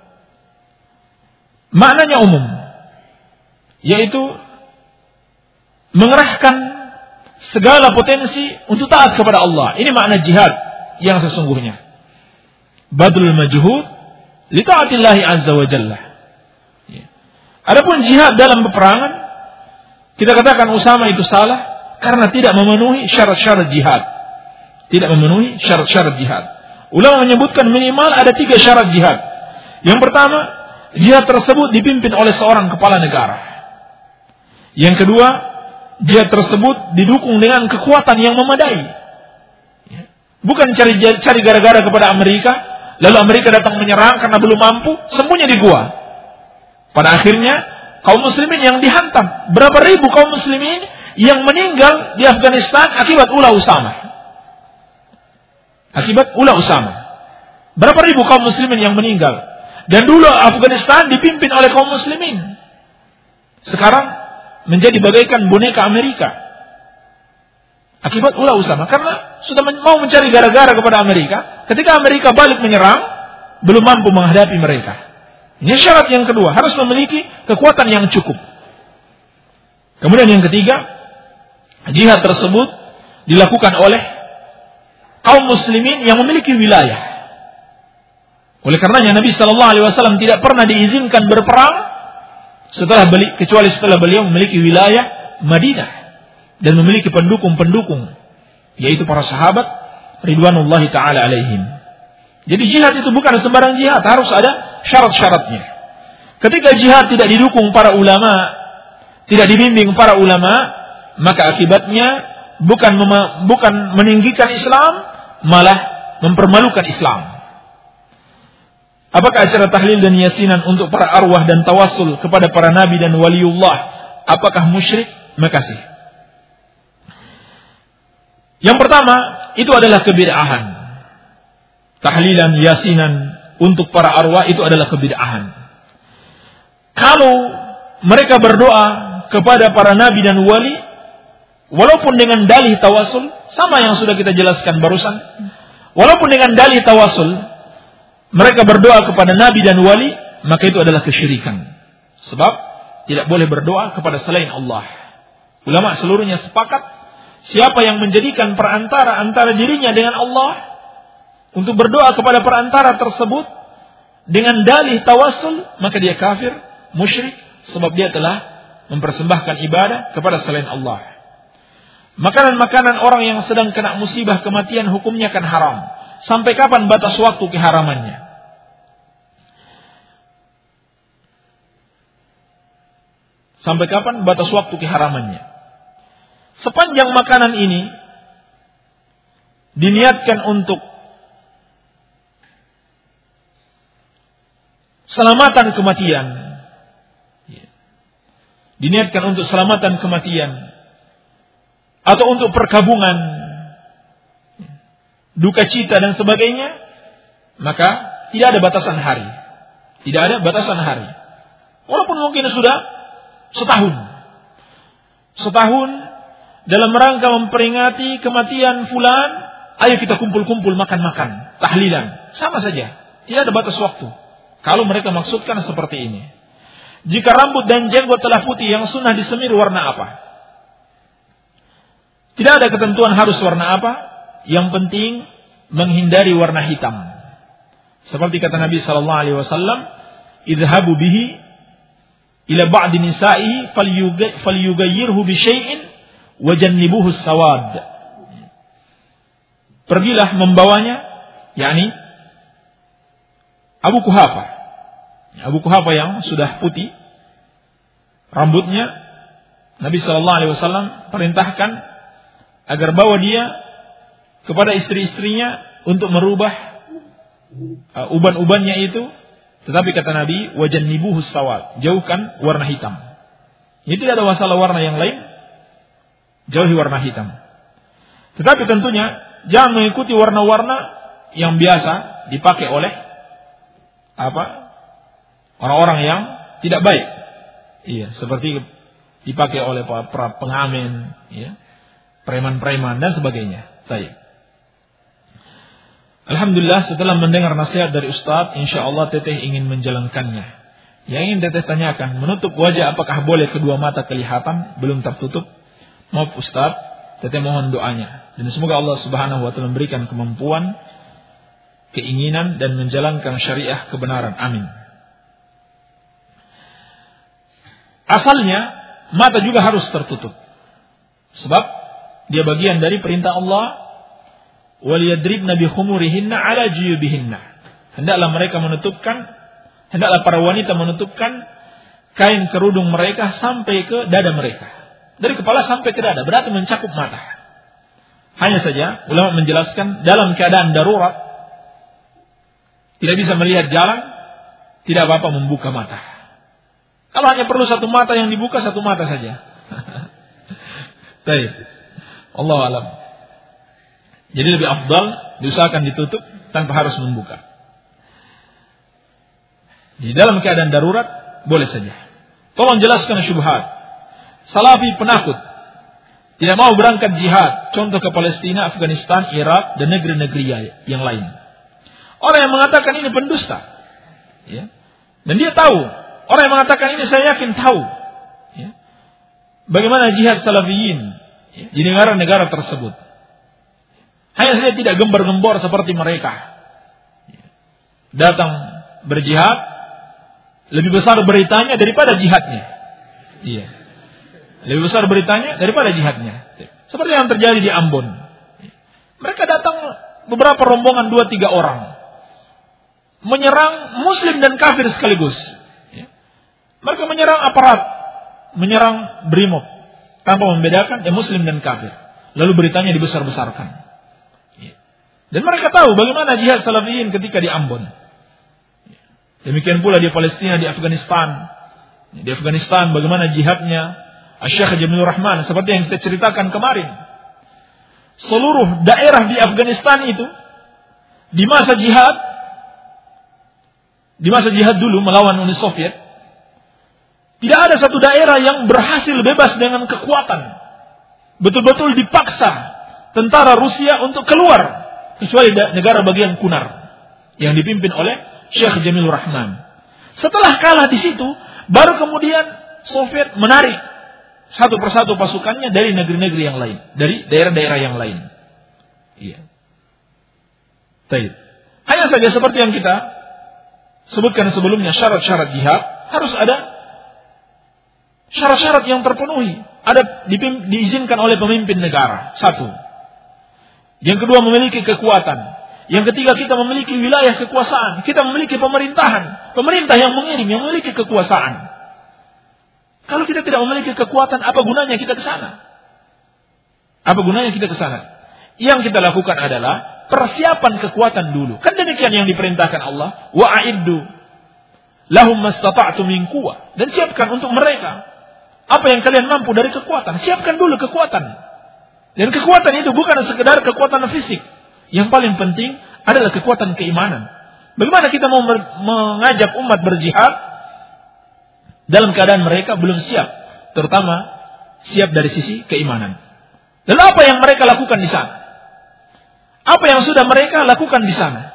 maknanya umum, yaitu mengerahkan segala potensi untuk taat kepada Allah. Ini makna jihad yang sesungguhnya. Badlul majhud li ta'atillahi azza wa jalla. Adapun jihad dalam peperangan, kita katakan Usama itu salah karena tidak memenuhi syarat-syarat jihad. Tidak memenuhi syarat-syarat jihad. Ulama menyebutkan minimal ada 3 syarat jihad. Yang pertama, jihad tersebut dipimpin oleh seorang kepala negara. Yang kedua, jihad tersebut didukung dengan kekuatan yang memadai. Bukan cari gara-gara kepada Amerika, lalu Amerika datang menyerang karena belum mampu, sembunyi di gua. Pada akhirnya kaum muslimin yang dihantam. Berapa ribu kaum muslimin yang meninggal di Afghanistan akibat ulah Usama. Akibat ulah Usama. Berapa ribu kaum muslimin yang meninggal. Dan dulu Afghanistan dipimpin oleh kaum muslimin. Sekarang menjadi bagaikan boneka Amerika. Akibat ulah Usama. Karena sudah mau mencari gara-gara kepada Amerika. Ketika Amerika balik menyerang, belum mampu menghadapi mereka. Ini syarat yang kedua. Harus memiliki kekuatan yang cukup. Kemudian yang ketiga, jihad tersebut dilakukan oleh kaum muslimin yang memiliki wilayah. Oleh karenanya Nabi SAW tidak pernah diizinkan berperang kecuali setelah beliau memiliki wilayah Madinah dan memiliki pendukung-pendukung, yaitu para sahabat ridwanullahi ta'ala alaihim. Jadi jihad itu bukan sembarang jihad, harus ada syarat-syaratnya. Ketika jihad tidak didukung para ulama, tidak dibimbing para ulama, maka akibatnya bukan meninggikan Islam, malah mempermalukan Islam. Apakah acara tahlil dan yasinan untuk para arwah dan tawasul kepada para nabi dan waliullah, apakah musyrik? Makasih. Yang pertama, itu adalah kebid'ahan. Tahlilan, yasinan untuk para arwah itu adalah kebid'ahan. Kalau mereka berdoa kepada para nabi dan wali, walaupun dengan dalih tawasul, sama yang sudah kita jelaskan barusan, walaupun dengan dalih tawasul, mereka berdoa kepada nabi dan wali, maka itu adalah kesyirikan. Sebab tidak boleh berdoa kepada selain Allah. Ulama seluruhnya sepakat, siapa yang menjadikan perantara antara dirinya dengan Allah, untuk berdoa kepada perantara tersebut dengan dalih tawasul, maka dia kafir, musyrik, sebab dia telah mempersembahkan ibadah kepada selain Allah. Makanan-makanan orang yang sedang kena musibah kematian hukumnya kan haram. Sampai kapan batas waktu keharamannya? Sampai kapan batas waktu keharamannya? Sepanjang makanan ini diniatkan untuk selamatan kematian, diniatkan untuk selamatan kematian, atau untuk perkabungan, duka cita dan sebagainya, maka tidak ada batasan hari. Tidak ada batasan hari. Walaupun mungkin sudah setahun dalam rangka memperingati kematian fulan, ayo kita kumpul-kumpul makan-makan, tahlilan, sama saja. Tidak ada batas waktu. Kalau mereka maksudkan seperti ini. Jika rambut dan jenggot telah putih, yang sunnah disemir warna apa? Tidak ada ketentuan harus warna apa. Yang penting menghindari warna hitam. Seperti kata Nabi sallallahu alaihi wasallam, "Idhabu bihi ila ba'di nisa'ihi falyughayyirhu bi syai'in wa jannibuhu as-sawad." Pergilah membawanya, yakni Abu Quhafah. Abu Quhafah yang sudah putih rambutnya, Nabi sallallahu alaihi wasallam perintahkan agar bawa dia kepada istri-istrinya untuk merubah uban-ubannya itu, tetapi kata Nabi, wajannibuhu sawad, jauhkan warna hitam. Jadi tidak ada masalah warna yang lain, jauhi warna hitam. Tetapi tentunya jangan mengikuti warna-warna yang biasa dipakai oleh orang-orang yang tidak baik. Iya, seperti dipakai oleh para pengamen, ya, preman-preman dan sebagainya. Baik. Alhamdulillah, setelah mendengar nasihat dari Ustaz, insyaallah teteh ingin menjalankannya. Yang ingin teteh tanyakan, menutup wajah apakah boleh kedua mata kelihatan belum tertutup? Maaf Ustaz, teteh mohon doanya. Dan semoga Allah Subhanahu wa taala memberikan kemampuan, keinginan dan menjalankan syariah kebenaran. Amin. Asalnya mata juga harus tertutup. Sebab dia bagian dari perintah Allah, waliyadribna bi khumurihinna ala juyubihinna. Hendaklah mereka menutupkan, hendaklah para wanita menutupkan kain kerudung mereka sampai ke dada mereka. Dari kepala sampai ke dada, berarti mencakup mata. Hanya saja ulama menjelaskan dalam keadaan darurat, tidak bisa melihat jalan, tidak apa-apa membuka mata. Kalau hanya perlu satu mata yang dibuka, satu mata saja. Baik. Allahu a'lam. Jadi lebih afdal diusahakan ditutup tanpa harus membuka. Di dalam keadaan darurat boleh saja. Tolong jelaskan syubhat. Salafi penakut, tidak mau berangkat jihad, contoh ke Palestina, Afghanistan, Irak dan negeri-negeri yang lain. Orang yang mengatakan ini pendusta, ya. Dan dia tahu, orang yang mengatakan ini saya yakin tahu, ya, bagaimana jihad salafiyin, ya, di negara-negara tersebut. Hanya saja tidak gembar-gembor seperti mereka. Datang berjihad, lebih besar beritanya daripada jihadnya. Iya. Lebih besar beritanya daripada jihadnya. Seperti yang terjadi di Ambon. Mereka datang beberapa rombongan 2-3 orang. Menyerang muslim dan kafir sekaligus. Mereka menyerang aparat, menyerang brimob, tanpa membedakan muslim dan kafir. Lalu beritanya dibesar-besarkan. Dan mereka tahu bagaimana jihad salafiyin ketika di Ambon. Demikian pula di Palestina, di Afghanistan. Di Afghanistan bagaimana jihadnya Syekh Jamilur Rahman, seperti yang kita ceritakan kemarin. Seluruh daerah di Afghanistan itu di masa jihad dulu melawan Uni Soviet, tidak ada satu daerah yang berhasil bebas dengan kekuatan. Betul-betul dipaksa tentara Rusia untuk keluar, kecuali negara bagian Kunar yang dipimpin oleh Syekh Jamilur Rahman. Setelah kalah di situ, baru kemudian Soviet menarik satu persatu pasukannya dari negeri-negeri yang lain, dari daerah-daerah yang lain. Iya. Baik. Hanya saja seperti yang kita sebutkan sebelumnya, syarat-syarat jihad harus ada syarat-syarat yang terpenuhi. Ada diizinkan oleh pemimpin negara. Satu. Yang kedua, memiliki kekuatan. Yang ketiga, kita memiliki wilayah kekuasaan. Kita memiliki pemerintahan. Pemerintah yang mengirim, yang memiliki kekuasaan. Kalau kita tidak memiliki kekuatan, apa gunanya kita ke sana? Apa gunanya kita ke sana? Yang kita lakukan adalah persiapan kekuatan dulu. Kan demikian yang diperintahkan Allah. Wa'iddu lahum mastata'tum min quwwah. Dan siapkan untuk mereka apa yang kalian mampu dari kekuatan. Siapkan dulu kekuatan. Dan kekuatan itu bukan sekedar kekuatan fisik. Yang paling penting adalah kekuatan keimanan. Bagaimana kita mau mengajak umat berjihad dalam keadaan mereka belum siap, terutama siap dari sisi keimanan. Dan apa yang mereka lakukan di sana? Apa yang sudah mereka lakukan di sana?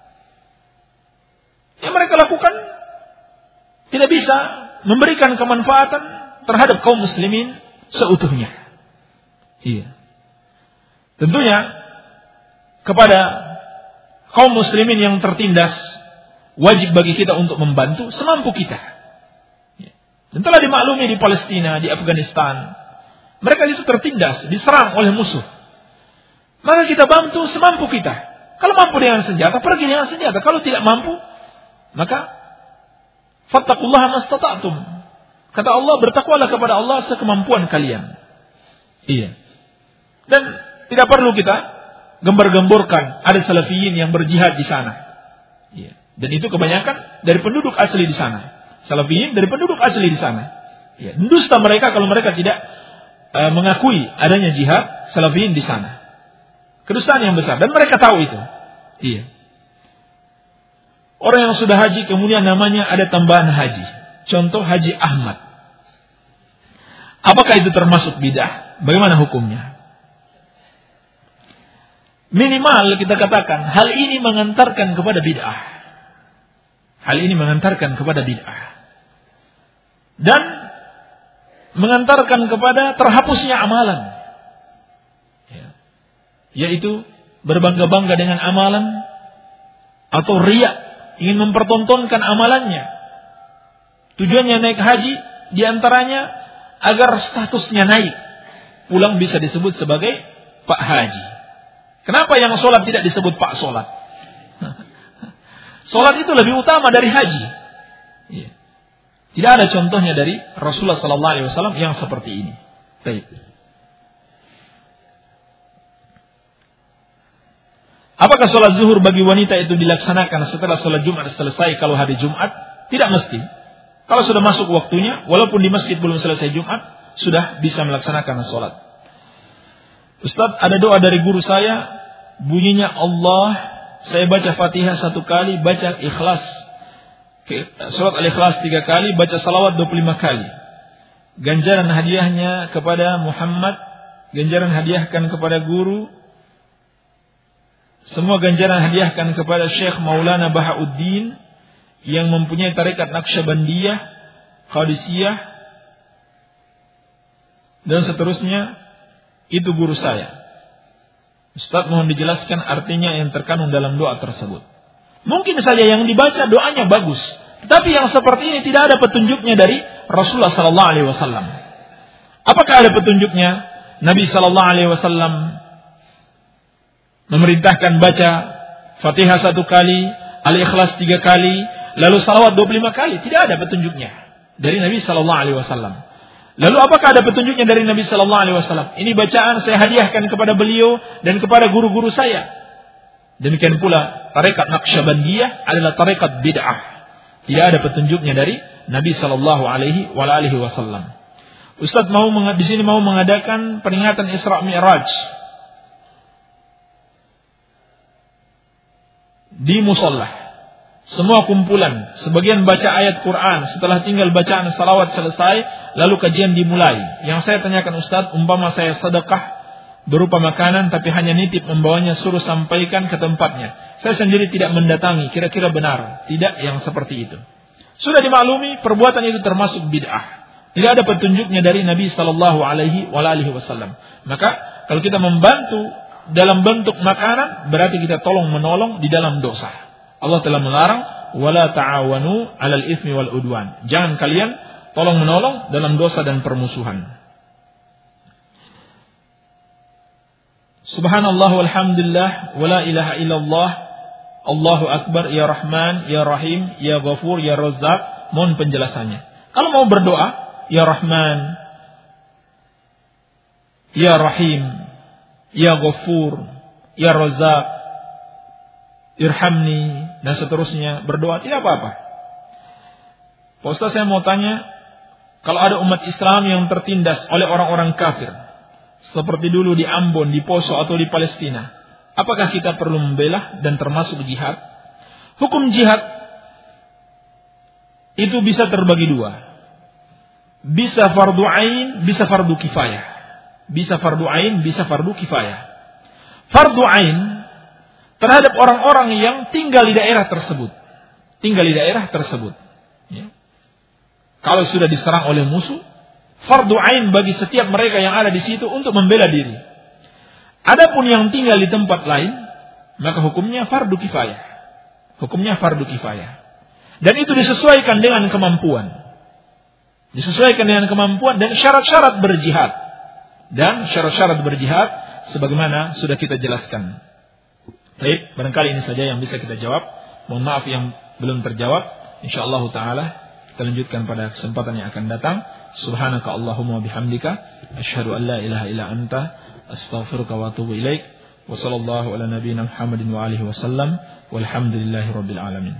Yang mereka lakukan tidak bisa memberikan kemanfaatan terhadap kaum muslimin seutuhnya. Iya. Tentunya kepada kaum muslimin yang tertindas, wajib bagi kita untuk membantu semampu kita. Dan telah dimaklumi di Palestina, di Afghanistan, mereka itu tertindas, diserang oleh musuh. Maka kita bantu semampu kita. Kalau mampu dengan senjata, pergi dengan senjata. Kalau tidak mampu, maka fattaqullaha mastata'tum. Kata Allah, bertakwalah kepada Allah sekemampuan kalian. Iya. Dan tidak perlu kita gembar-gemborkan ada salafiyin yang berjihad di sana. Iya. Dan itu kebanyakan dari penduduk asli di sana. Salafiyin dari penduduk asli di sana. Iya. Dusta mereka kalau mereka tidak mengakui adanya jihad salafiyin di sana. Kedustaan yang besar. Dan mereka tahu itu. Iya. Orang yang sudah haji kemudian namanya ada tambahan haji. Contoh Haji Ahmad. Apakah itu termasuk bid'ah? Bagaimana hukumnya? Minimal kita katakan hal ini mengantarkan kepada bid'ah. Hal ini mengantarkan kepada bid'ah. Dan mengantarkan kepada terhapusnya amalan. Yaitu berbangga-bangga dengan amalan atau riya, ingin mempertontonkan amalannya. Tujuannya naik haji diantaranya agar statusnya naik, pulang bisa disebut sebagai Pak Haji. Kenapa yang sholat tidak disebut Pak Sholat? Sholat itu lebih utama dari haji. Tidak ada contohnya dari Rasulullah SAW yang seperti ini. Baik. Apakah sholat zuhur bagi wanita itu dilaksanakan setelah sholat Jumat selesai kalau hari Jumat? Tidak mesti. Kalau sudah masuk waktunya, walaupun di masjid belum selesai Jumat, sudah bisa melaksanakan sholat. Ustaz, ada doa dari guru saya, bunyinya Allah, saya baca Fatihah 1 kali, baca Ikhlas, surat Al-Ikhlas 3 kali, baca salawat 25 kali. Ganjaran hadiahnya kepada Muhammad, ganjaran hadiahkan kepada guru, semua ganjaran hadiahkan kepada Syekh Maulana Bahauddin yang mempunyai tarekat Naqsyabandiyah, Qadisiyah, dan seterusnya. Itu guru saya. Ustaz, mohon dijelaskan artinya yang terkandung dalam doa tersebut. Mungkin saja yang dibaca doanya bagus, tetapi yang seperti ini tidak ada petunjuknya dari Rasulullah SAW. Apakah ada petunjuknya? Nabi SAW memerintahkan baca Fatihah 1 kali, Al-Ikhlas 3 kali, lalu salawat 25 kali. Tidak ada petunjuknya dari Nabi SAW. Lalu apakah ada petunjuknya dari Nabi SAW? Ini bacaan saya hadiahkan kepada beliau dan kepada guru-guru saya. Demikian pula tarekat Naqsyabandiyah adalah tarekat bid'ah. Tidak ada petunjuknya dari Nabi SAW. Ustaz di sini mau mengadakan peringatan Isra Mi'raj di musalla. Semua kumpulan, sebagian baca ayat Quran, setelah tinggal bacaan salawat selesai, lalu kajian dimulai. Yang saya tanyakan Ustaz, umpama saya sedekah berupa makanan, tapi hanya nitip membawanya, suruh sampaikan ke tempatnya. Saya sendiri tidak mendatangi, kira-kira benar? Tidak yang seperti itu. Sudah dimaklumi, perbuatan itu termasuk bid'ah. Tidak ada petunjuknya dari Nabi SAW. Maka, kalau kita membantu dalam bentuk makanan, berarti kita tolong menolong di dalam dosa. Allah telah melarang wala ta'awanu 'alal itsmi wal udwan. Jangan kalian tolong menolong dalam dosa dan permusuhan. Subhanallah walhamdulillah wala ilaha illallah Allahu akbar ya Rahman ya Rahim ya Ghafur ya Razzaq. Mohon penjelasannya. Kalau mau berdoa ya Rahman ya Rahim ya Ghafur ya Razzaq Irhamni dan seterusnya, berdoa tidak apa-apa. Pak Ustaz, saya mau tanya, kalau ada umat Islam yang tertindas oleh orang-orang kafir, seperti dulu di Ambon, di Poso atau di Palestina, apakah kita perlu membela dan termasuk jihad? Hukum jihad itu bisa terbagi dua. Bisa fardu ain, bisa fardu kifayah. Bisa fardu ain, bisa fardu kifayah. Fardu ain terhadap orang-orang yang tinggal di daerah tersebut. Ya. Kalau sudah diserang oleh musuh, fardu ain bagi setiap mereka yang ada di situ untuk membela diri. Adapun yang tinggal di tempat lain, maka hukumnya fardu kifayah. Hukumnya fardu kifayah. Dan itu disesuaikan dengan kemampuan. Disesuaikan dengan kemampuan dan syarat-syarat berjihad. Dan syarat-syarat berjihad sebagaimana sudah kita jelaskan. Baik, barangkali ini saja yang bisa kita jawab. Mohon maaf yang belum terjawab. Insyaallah taala kita lanjutkan pada kesempatan yang akan datang. Subhanaka Allahumma bihamdika asyhadu an la ilaha illa anta astaghfiruka wa atubu ilaik. Wa sallallahu ala nabiyyina Muhammadin wa alihi wasallam. Walhamdulillahi rabbil alamin.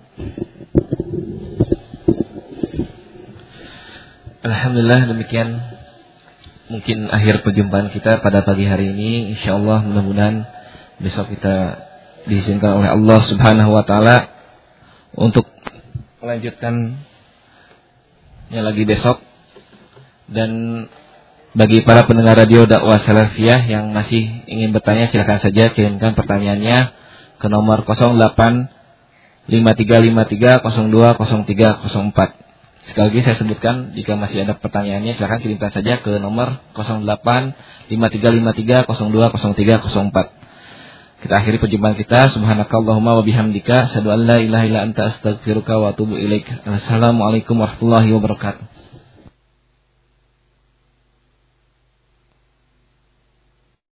Alhamdulillah, demikian mungkin akhir perjumpaan kita pada pagi hari ini. Insyaallah mudah-mudahan besok kita diizinkan oleh Allah Subhanahu wa taala untuk melanjutkan yang lagi besok. Dan bagi para pendengar radio dakwah salafiyah yang masih ingin bertanya, silakan saja kirimkan pertanyaannya ke nomor 085353020304. Sekali lagi saya sebutkan, jika masih ada pertanyaannya silakan kirimkan saja ke nomor 085353020304. Kita akhiri perjumpaan kita. Subhanakallahumma wa bihamdika asyhadu an la ilaha illa anta astaghfiruka wa atubu ilaik. Assalamualaikum warahmatullahi wabarakatuh.